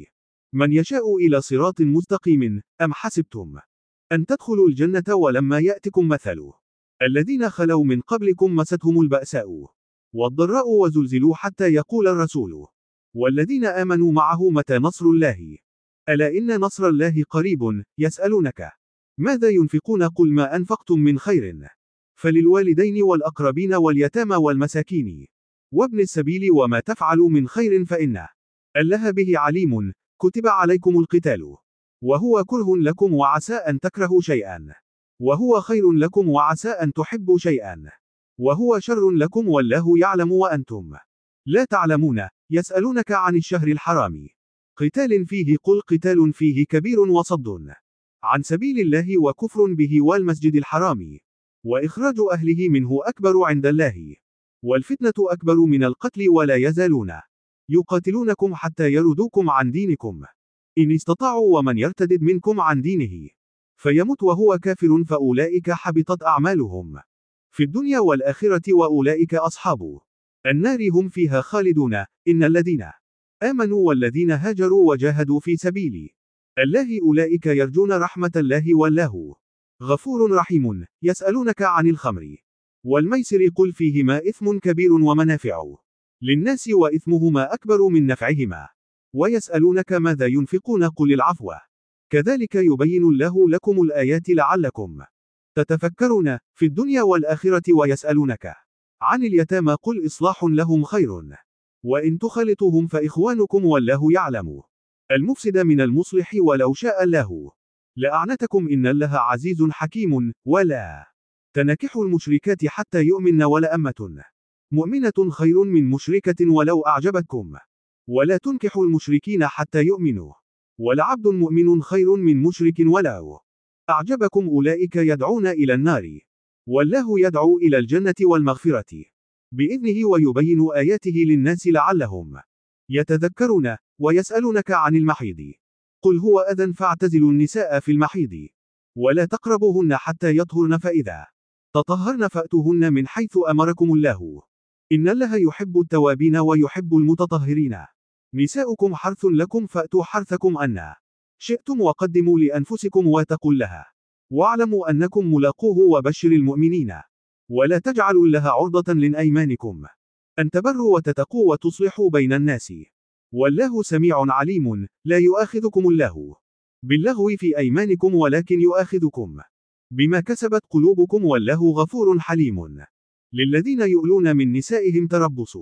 من يشاء إلى صراط مستقيم. أم حسبتم أن تدخلوا الجنة ولما يأتكم مثل الذين خلوا من قبلكم مستهم البأساء والضراء وزلزلوا حتى يقول الرسول والذين آمنوا معه متى نصر الله ألا إن نصر الله قريب. يسألونك ماذا ينفقون قل ما أنفقتم من خير فللوالدين والأقربين واليتامى والمساكين وابن السبيل وما تفعلوا من خير فإن الله به عليم. كتب عليكم القتال وهو كره لكم وعسى أن تكرهوا شيئا وهو خير لكم وعسى أن تحبوا شيئا وهو شر لكم والله يعلم وأنتم لا تعلمون. يسألونك عن الشهر الحرام قتال فيه قل قتال فيه كبير وصد عن سبيل الله وكفر به والمسجد الحرام وإخراج أهله منه أكبر عند الله والفتنة أكبر من القتل ولا يزالون يقاتلونكم حتى يردوكم عن دينكم إن استطاعوا ومن يرتد منكم عن دينه فيمت وهو كافر فأولئك حبطت أعمالهم في الدنيا والآخرة وأولئك أصحاب النار هم فيها خالدون. إن الذين آمنوا والذين هاجروا وجاهدوا في سبيل الله أولئك يرجون رحمة الله والله غفور رحيم. يسألونك عن الخمر والميسر قل فيهما إثم كبير ومنافع للناس وإثمهما أكبر من نفعهما ويسألونك ماذا ينفقون قل العفو كذلك يبين الله لكم الآيات لعلكم تتفكرون في الدنيا والآخرة. ويسألونك عن اليتامى قل إصلاح لهم خير وإن تخالطوهم فإخوانكم والله يعلم المفسد من المصلح ولو شاء الله لأعنتكم إن الله عزيز حكيم. ولا تنكحوا المشركات حتى يؤمن ولأمة مؤمنة خير من مشركة ولو أعجبتكم ولا تنكحوا المشركين حتى يؤمنوا ولعبد مؤمن خير من مشرك ولو أعجبكم أولئك يدعون إلى النار والله يدعو إلى الجنة والمغفرة بإذنه ويبين آياته للناس لعلهم يتذكرون. ويسألونك عن المحيض قل هو أذى فاعتزلوا النساء في المحيض ولا تقربوهن حتى يطهرن فإذا تطهرن فأتوهن من حيث أمركم الله إن الله يحب التوابين ويحب المتطهرين. نساؤكم حرث لكم فأتوا حرثكم أن شئتم وقدموا لأنفسكم واتقوا الله واعلموا أنكم ملاقوه وبشر المؤمنين. ولا تجعلوا الله عرضة لأيمانكم أن تبروا وتتقوا وتصلحوا بين الناس والله سميع عليم. لا يؤاخذكم الله باللغو في أيمانكم ولكن يؤاخذكم بما كسبت قلوبكم والله غفور حليم. للذين يؤلون من نسائهم تربص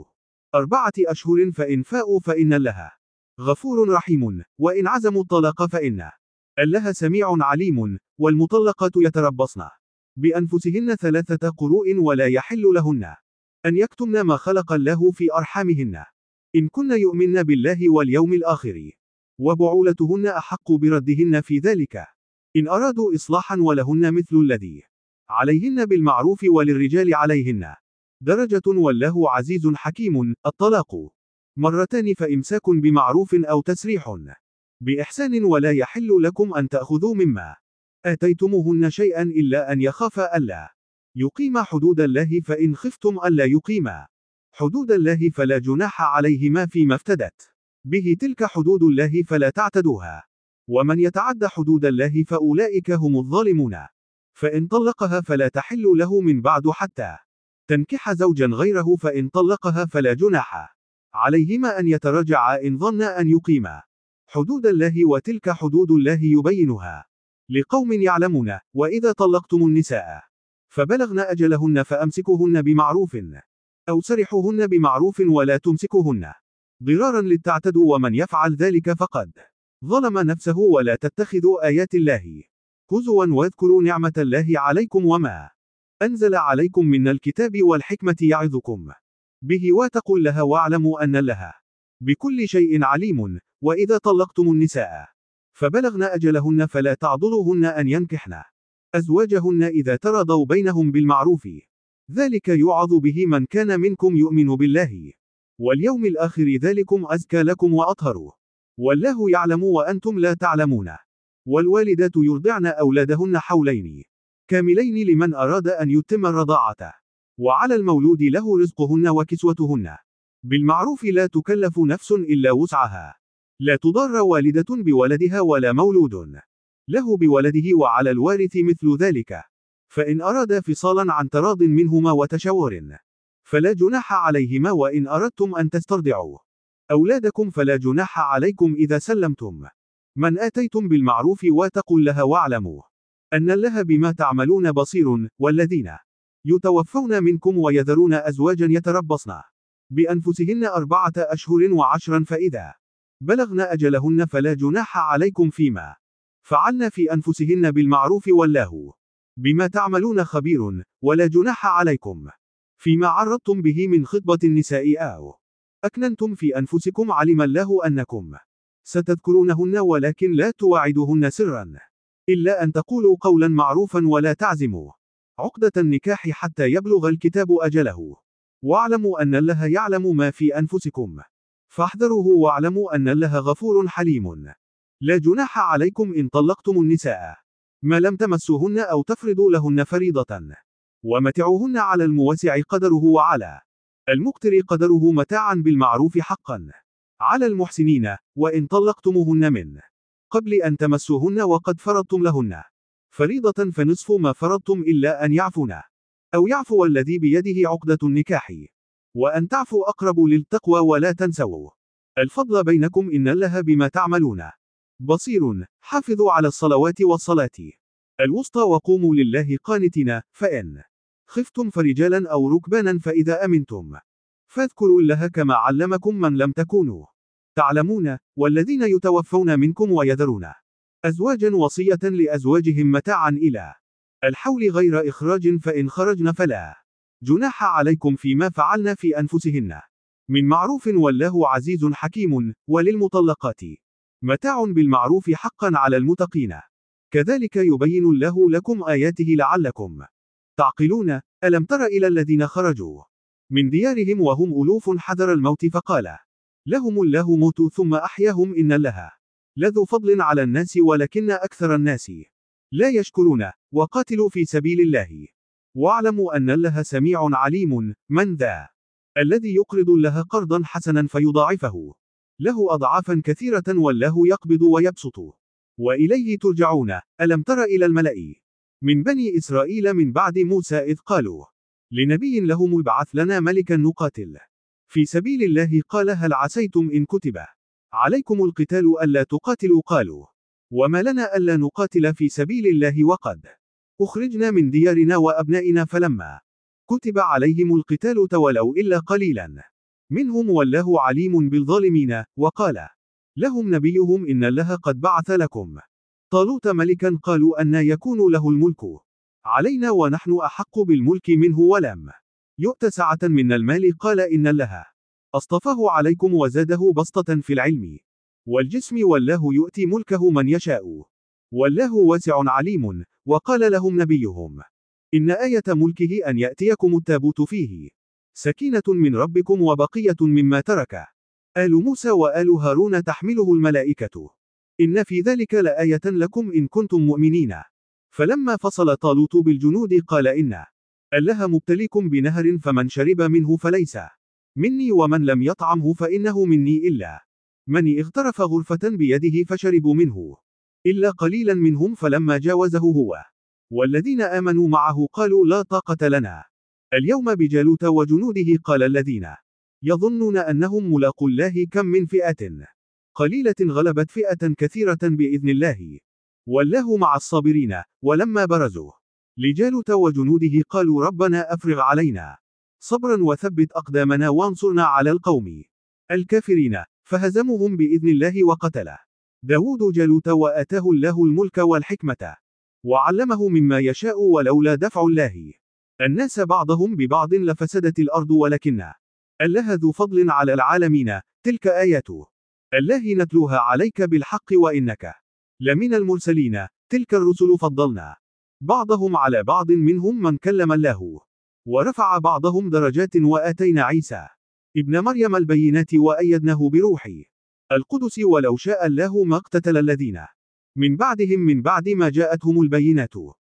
4 أشهر فإن فاءوا فإن الله غفور رحيم وإن عزموا الطلاق فإن الله سميع عليم. والمطلقات يتربصن بأنفسهن 3 قروء ولا يحل لهن أن يكتمن ما خلق الله في أرحامهن إن كن يؤمن بالله واليوم الآخر وبعولتهن أحق بردهن في ذلك إن أرادوا إصلاحا ولهن مثل الذي عليهن بالمعروف وللرجال عليهن درجة والله عزيز حكيم. الطلاق 2 مرتان فإمساك بمعروف أو تسريح بإحسان ولا يحل لكم أن تأخذوا مما آتيتموهن شيئا إلا أن يخافا ألا يقيما حدود الله فإن خفتم ألا يقيما حدود الله فلا جناح عليهما فيما افتدت به تلك حدود الله فلا تعتدوها ومن يتعد حدود الله فأولئك هم الظالمون. فإن طلقها فلا تحل له من بعد حتى تنكح زوجا غيره فإن طلقها فلا جناح عليهما أن يتراجعا إن ظنا أن يقيما حدود الله وتلك حدود الله يبينها لقوم يعلمون. وإذا طلقتم النساء فبلغن أجلهن فأمسكوهن بمعروف أو سرحوهن بمعروف ولا تمسكوهن ضرارا لتعتدوا ومن يفعل ذلك فقد ظلم نفسه. ولا تتخذوا آيات الله هزوا واذكروا نعمة الله عليكم وما أنزل عليكم من الكتاب والحكمة يعظكم به واتقوا الله واعلموا أن الله بكل شيء عليم. وإذا طلقتم النساء فبلغن أجلهن فلا تعضلوهن أن ينكحن أزواجهن إذا تراضوا بينهم بالمعروف ذلك يوعظ به من كان منكم يؤمن بالله واليوم الآخر ذلكم أزكى لكم وأطهر والله يعلم وأنتم لا تعلمون. والوالدات يرضعن أولادهن حولين كاملين لمن أراد أن يتم الرضاعة وعلى المولود له رزقهن وكسوتهن بالمعروف لا تكلف نفس إلا وسعها لا تضار والدة بولدها ولا مولود له بولده وعلى الوارث مثل ذلك، فإن أرادا فصالا عن تراض منهما وتشاور فلا جناح عليهما، وإن أردتم أن تسترضعوا أولادكم فلا جناح عليكم إذا سلمتم من آتيتم بالمعروف، واتقوا الله واعلموا أن الله بما تعملون بصير. والذين يتوفون منكم ويذرون أزواجا يتربصن بأنفسهن 4 أشهر و10، فإذا بلغن أجلهن فلا جناح عليكم فيما فعلن في أنفسهن بالمعروف، والله بما تعملون خبير. ولا جناح عليكم فيما عرضتم به من خطبة النساء أو أكننتم في أنفسكم، علم الله أنكم ستذكرونهن ولكن لا تواعدوهن سرا إلا أن تقولوا قولا معروفا، ولا تعزموا عقدة النكاح حتى يبلغ الكتاب أجله، واعلموا أن الله يعلم ما في أنفسكم فاحذروه، واعلموا أن الله غفور حليم. لا جناح عليكم إن طلقتم النساء ما لم تمسوهن أو تفرضوا لهن فريضة، ومتعوهن على الموسع قدره وعلى المقتر قدره متاعا بالمعروف حقا على المحسنين. وإن طلقتموهن من قبل أن تمسوهن وقد فرضتم لهن فريضة فنصف ما فرضتم إلا أن يعفون أو يعفو الذي بيده عقدة النكاح، وأن تعفوا أقرب للتقوى. ولا تنسوا الفضل بينكم، إن الله بما تعملون بصير. حافظوا على الصلوات والصلاة الوسطى وقوموا لله قانتين، فإن خفتم فرجالا أو ركبانا فإذا أمنتم فاذكروا الله كما علمكم من لم تكونوا تعلمون. والذين يتوفون منكم ويذرون أزواجا وصية لأزواجهم متاعا إلى الحول غير إخراج، فإن خرجن فلا جناح عليكم فيما فعلن في أنفسهن من معروف، والله عزيز حكيم. وللمطلقات متاع بالمعروف حقا على المتقين، كذلك يبين الله لكم آياته لعلكم تعقلون. ألم تر إلى الذين خرجوا من ديارهم وهم ألوف حذر الموت فقال لهم الله موتوا ثم أحياهم، إن الله لذو فضل على الناس ولكن أكثر الناس لا يشكرون. وقاتلوا في سبيل الله واعلموا أن الله سميع عليم. من ذا الذي يقرض الله قرضا حسنا فيضاعفه له أضعافا كثيرة، والله يقبض ويبسط وإليه ترجعون. ألم تر إلى الملأ من بني إسرائيل من بعد موسى إذ قالوا لنبي لهم ابعث لنا ملكا نقاتل في سبيل الله، قال هل عسيتم إن كتب عليكم القتال ألا تقاتلوا؟ قالوا وما لنا ألا نقاتل في سبيل الله وقد أخرجنا من ديارنا وأبنائنا، فلما كتب عليهم القتال تولوا إلا قليلا منهم، والله عليم بالظالمين. وقال لهم نبيهم إن الله قد بعث لكم طالوت ملكا، قالوا أن يكون له الملك علينا ونحن أحق بالملك منه ولم يؤت سعة من المال، قال إن الله أصطفاه عليكم وزاده بسطة في العلم والجسم، والله يؤتي ملكه من يشاء والله واسع عليم. وقال لهم نبيهم إن آية ملكه أن يأتيكم التابوت فيه سكينة من ربكم وبقية مما ترك آل موسى وآل هارون تحمله الملائكة، إن في ذلك لآية لكم إن كنتم مؤمنين. فلما فصل طالوت بالجنود قال إن الله مبتليكم بنهر، فمن شرب منه فليس مني، ومن لم يطعمه فإنه مني، إلا من اغترف غرفة بيده فشربوا منه إلا قليلا منهم. فلما جاوزه هو والذين آمنوا معه قالوا لا طاقة لنا اليوم بجالوت وجنوده، قال الذين يظنون أنهم ملاقو الله كم من فئة قليلة غلبت فئة كثيرة بإذن الله، والله مع الصابرين. ولما برزوا لجالوت وجنوده قالوا ربنا أفرغ علينا صبرا وثبت أقدامنا وانصرنا على القوم الكافرين، فهزموهم بإذن الله. وقتل داود جالوت وآتاه الله الملك والحكمة وعلمه مما يشاء، ولولا دفع الله الناس بعضهم ببعض لفسدت الأرض، ولكن الله ذو فضل على العالمين. تلك آيات الله نتلوها عليك بالحق وإنك لمن المرسلين. تلك الرسل فضلنا بعضهم على بعض، منهم من كلم الله ورفع بعضهم درجات، وآتينا عيسى ابن مريم البينات وأيدناه بروح القدس، ولو شاء الله ما اقتتل الذين من بعدهم من بعد ما جاءتهم البينات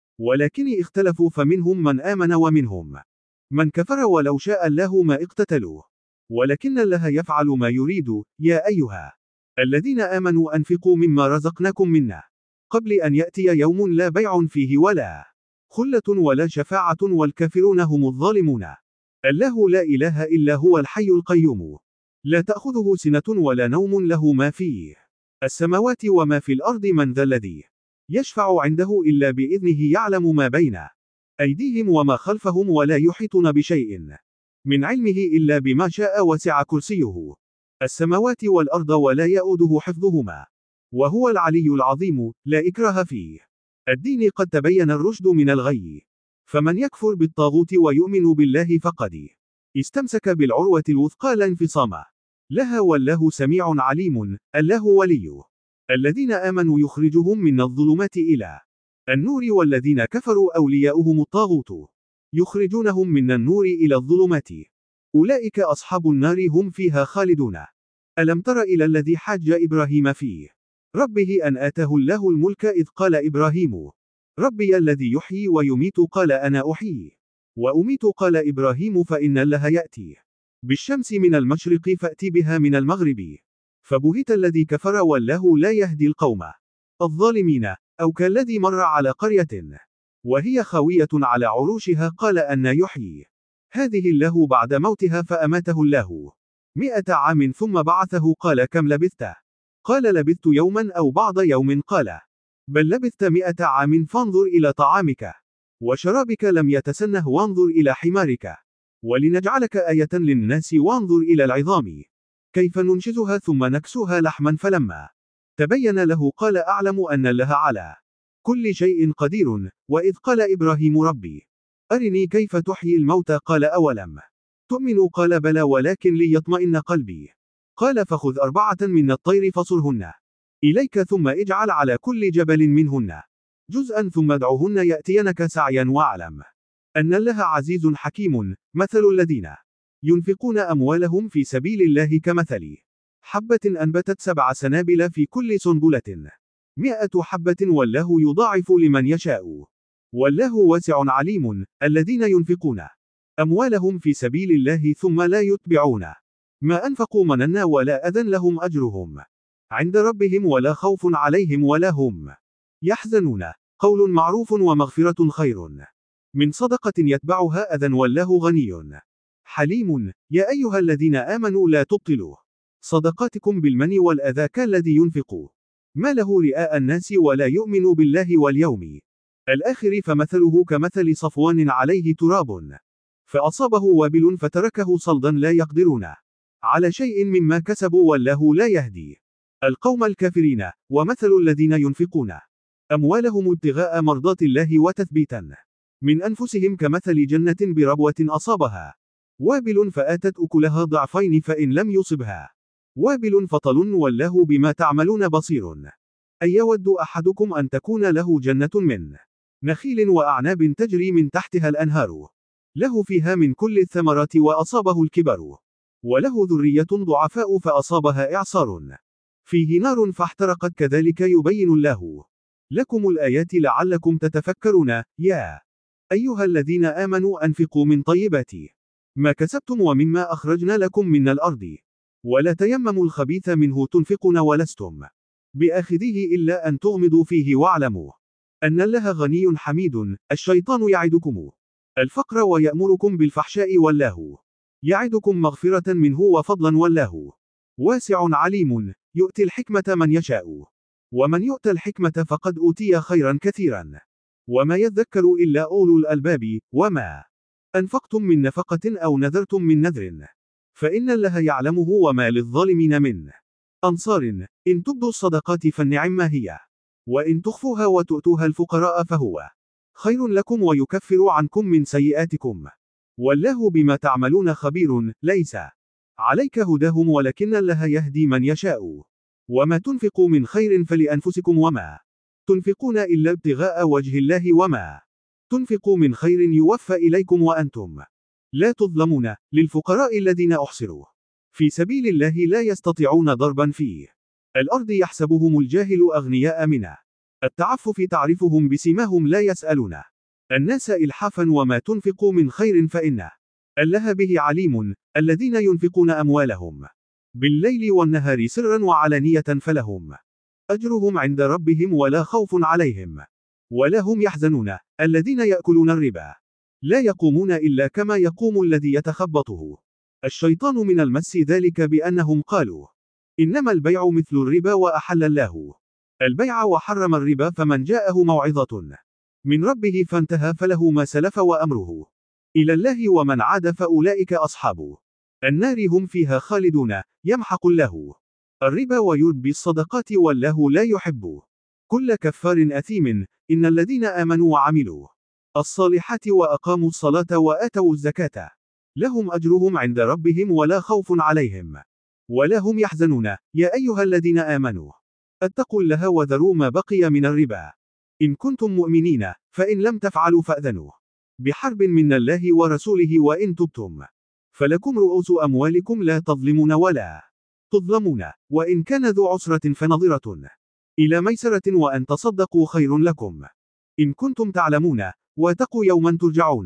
ولكن اختلفوا، فمنهم من آمن ومنهم من كفر، ولو شاء الله ما اقتتلوا ولكن الله يفعل ما يريد. يا أيها الذين آمنوا أنفقوا مما رزقناكم منا قبل أن يأتي يوم لا بيع فيه ولا خلة ولا شفاعة والكافرون هم الظالمون. الله لا إله إلا هو الحي القيوم لا تأخذه سنة ولا نوم له ما في السماوات وما في الأرض من ذا الذي يشفع عنده إلا بإذنه يعلم ما بين أيديهم وما خلفهم ولا يحيطون بشيء من علمه إلا بما شاء وسع كرسيه السماوات والأرض ولا يؤوده حفظهما وهو العلي العظيم. لا إكراه فيه الدين قد تبين الرشد من الغي فمن يكفر بالطاغوت ويؤمن بالله فقد استمسك بالعروة الوثقى لا انفصام لها والله سميع عليم. الله ولي الذين آمنوا يخرجهم من الظلمات إلى النور والذين كفروا أولياؤهم الطاغوت يخرجونهم من النور إلى الظلمات أولئك أصحاب النار هم فيها خالدون. ألم تر إلى الذي حاج إبراهيم فيه ربه أن آتاه الله الملك إذ قال إبراهيم ربي الذي يحيي ويميت قال أنا أحيي وأميت قال إبراهيم فإن الله يأتي بالشمس من المشرق فأتي بها من المغرب فبهت الذي كفر والله لا يهدي القوم الظالمين. أو كالذي مر على قرية وهي خاوية على عروشها قال أن يحيي هذه الله بعد موتها فأماته الله 100 عام ثم بعثه قال كم لبثت قال لبثت يوما أو بعض يوم قال بل لبثت 100 عام فانظر إلى طعامك وشرابك لم يتسنه وانظر إلى حمارك ولنجعلك آية للناس وانظر إلى العظام كيف ننشزها ثم نكسوها لحما فلما تبين له قال أعلم أن الله على كل شيء قدير. وإذ قال إبراهيم ربي أرني كيف تحيي الموتى قال أولم تؤمنوا قال بلى ولكن ليطمئن قلبي قال فخذ 4 من الطير فصرهن إليك ثم اجعل على كل جبل منهن جزءا ثم ادعهن يأتينك سعيا واعلم أن الله عزيز حكيم. مثل الذين ينفقون أموالهم في سبيل الله كمثل حبة أنبتت 7 سنابل في كل سنبلة 100 حبة والله يضاعف لمن يشاء والله واسع عليم. الذين ينفقون أموالهم في سبيل الله ثم لا يتبعون ما أنفقوا مننا ولا أذى لهم أجرهم عند ربهم ولا خوف عليهم ولا هم يحزنون. قول معروف ومغفرة خير من صدقة يتبعها أذى والله غني حليم. يا أيها الذين آمنوا لا تبطلوا صدقاتكم بالمن والأذى كالذي ينفق ما له رئاء الناس ولا يؤمن بالله واليوم الآخر فمثله كمثل صفوان عليه تراب فأصابه وابل فتركه صلدا لا يقدرون على شيء مما كسبوا والله لا يهدي القوم الكافرين. ومثل الذين ينفقون أموالهم ابتغاء مرضات الله وتثبيتا من أنفسهم كمثل جنة بربوة أصابها وابل فآتت أكلها ضعفين فإن لم يصبها وابل فطل والله بما تعملون بصير. أن يود أحدكم أن تكون له جنة من نخيل وأعناب تجري من تحتها الأنهار له فيها من كل الثمرات وأصابه الكبر وله ذرية ضعفاء فأصابها إعصار فيه نار فاحترقت كذلك يبين الله لكم الآيات لعلكم تتفكرون. يا أيها الذين آمنوا أنفقوا من طيبات ما كسبتم ومما أخرجنا لكم من الأرض ولا تيمموا الخبيث منه تنفقون ولستم بآخذيه إلا أن تغمضوا فيه واعلموا أن الله غني حميد. الشيطان يعدكم الفقر ويأمركم بالفحشاء والله يعدكم مغفرة منه وفضلا والله واسع عليم. يؤتي الحكمة من يشاء ومن يؤت الحكمة فقد أوتي خيرا كثيرا وما يذكر إلا أولو الألباب. وما أنفقتم من نفقة أو نذرتم من نذر فإن الله يعلمه وما للظالمين من أنصار. إن تبدوا الصدقات فالنعم هي وإن تخفوها وتؤتوها الفقراء فهو خير لكم ويكفر عنكم من سيئاتكم والله بما تعملون خبير. ليس عليك هداهم ولكن الله يهدي من يشاء وما تنفقوا من خير فلأنفسكم وما تنفقون إلا ابتغاء وجه الله وما تنفقوا من خير يوفى إليكم وأنتم لا تظلمون. للفقراء الذين أحصروا في سبيل الله لا يستطيعون ضربا في الأرض يحسبهم الجاهل أغنياء من التعفف تعرفهم بسيماهم لا يسألون الناس إلحافا وما تنفقوا من خير فإن الله به عليم. الذين ينفقون أموالهم بالليل والنهار سرا وعلانية فلهم أجرهم عند ربهم ولا خوف عليهم ولا هم يحزنون. الذين يأكلون الربا لا يقومون إلا كما يقوم الذي يتخبطه الشيطان من المس، ذلك بأنهم قالوا إنما البيع مثل الربا وأحل الله البيع وحرم الربا، فمن جاءه موعظة من ربه فانتهى فله ما سلف وأمره إلى الله ومن عاد فأولئك أصحاب النار هم فيها خالدون. يمحق الله الربا ويربي الصدقات والله لا يحب كل كفار أثيم. إن الذين آمنوا وعملوا الصالحات وأقاموا الصلاة وآتوا الزكاة لهم أجرهم عند ربهم ولا خوف عليهم ولا هم يحزنون. يا أيها الذين آمنوا اتقوا الله وذروا ما بقي من الربا إن كنتم مؤمنين، فإن لم تفعلوا فأذنوا بحرب من الله ورسوله وإن تبتم فلكم رؤوس أموالكم لا تظلمون ولا تظلمون، وإن كان ذو عسرة فنظرة إلى ميسرة وأن تصدقوا خير لكم إن كنتم تعلمون. واتقوا يوما ترجعون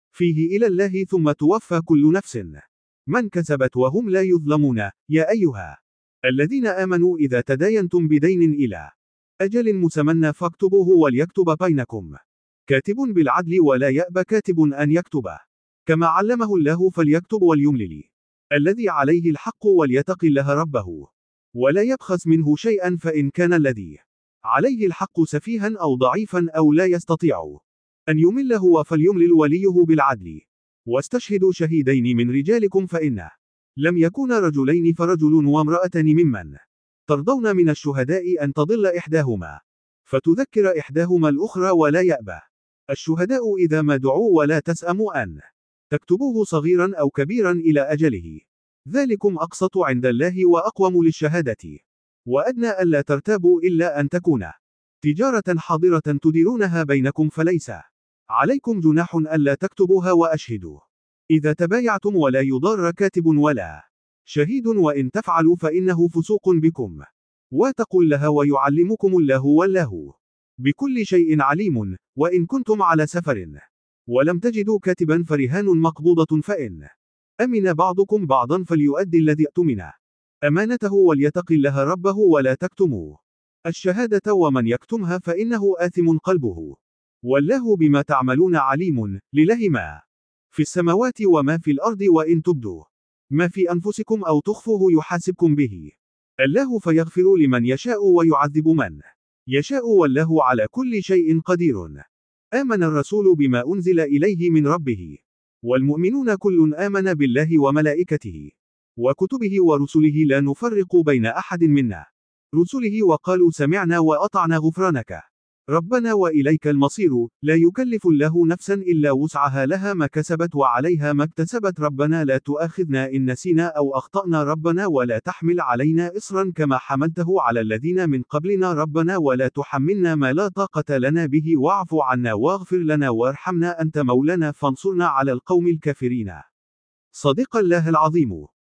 فيه إلى الله ثم توفى كل نفس من كسبت وهم لا يظلمون. يا أيها الذين آمنوا إذا تداينتم بدين إلى أجل مسمى فاكتبوه وليكتب بينكم كاتب بالعدل ولا يأبى كاتب أن يكتب كما علمه الله فليكتب وليملل الذي عليه الحق وليتق الله ربه ولا يبخس منه شيئا، فإن كان الذي عليه الحق سفيها أو ضعيفا أو لا يستطيع أن يمل هو فليملل وليه بالعدل واستشهدوا شهيدين من رجالكم، فإن لم يكونا رجلين فرجل وامرأتان ممن ترضون من الشهداء أن تضل إحداهما فتذكر إحداهما الأخرى ولا يأبى الشهداء إذا ما دعوا ولا تسأموا أن تكتبوه صغيرا أو كبيرا إلى أجله ذلكم أقسط عند الله وأقوم للشهادة وأدنى ألا ترتابوا إلا أن تكون تجارة حاضرة تديرونها بينكم، فليس عليكم جناح ألا تكتبوها وأشهدوا إذا تبايعتم ولا يضار كاتب ولا شهيد وإن تفعلوا فإنه فسوق بكم واتقوا الله ويعلمكم الله والله بكل شيء عليم. وإن كنتم على سفر ولم تجدوا كاتبا فرهان مقبوضة، فإن أمن بعضكم بعضا فليؤدي الذي اؤتمن أمانته وليتق الله ربه ولا تكتموا الشهادة ومن يكتمها فإنه آثم قلبه والله بما تعملون عليم. لله ما في السماوات وما في الأرض، وإن تبدوا ما في أنفسكم أو تخفوه يحاسبكم به الله فيغفر لمن يشاء ويعذب من يشاء والله على كل شيء قدير. آمن الرسول بما أنزل إليه من ربه والمؤمنون كل آمن بالله وملائكته وكتبه ورسله لا نفرق بين أحد منا رسله وقالوا سمعنا وأطعنا غفرانك ربنا وإليك المصير. لا يكلف الله نفسا إلا وسعها لها ما كسبت وعليها ما اكتسبت ربنا لا تؤاخذنا إن نسينا أو أخطأنا ربنا ولا تحمل علينا إصرا كما حملته على الذين من قبلنا ربنا ولا تحملنا ما لا طاقة لنا به واعف عنا واغفر لنا وارحمنا أنت مولانا فانصرنا على القوم الكافرين. صدق الله العظيم.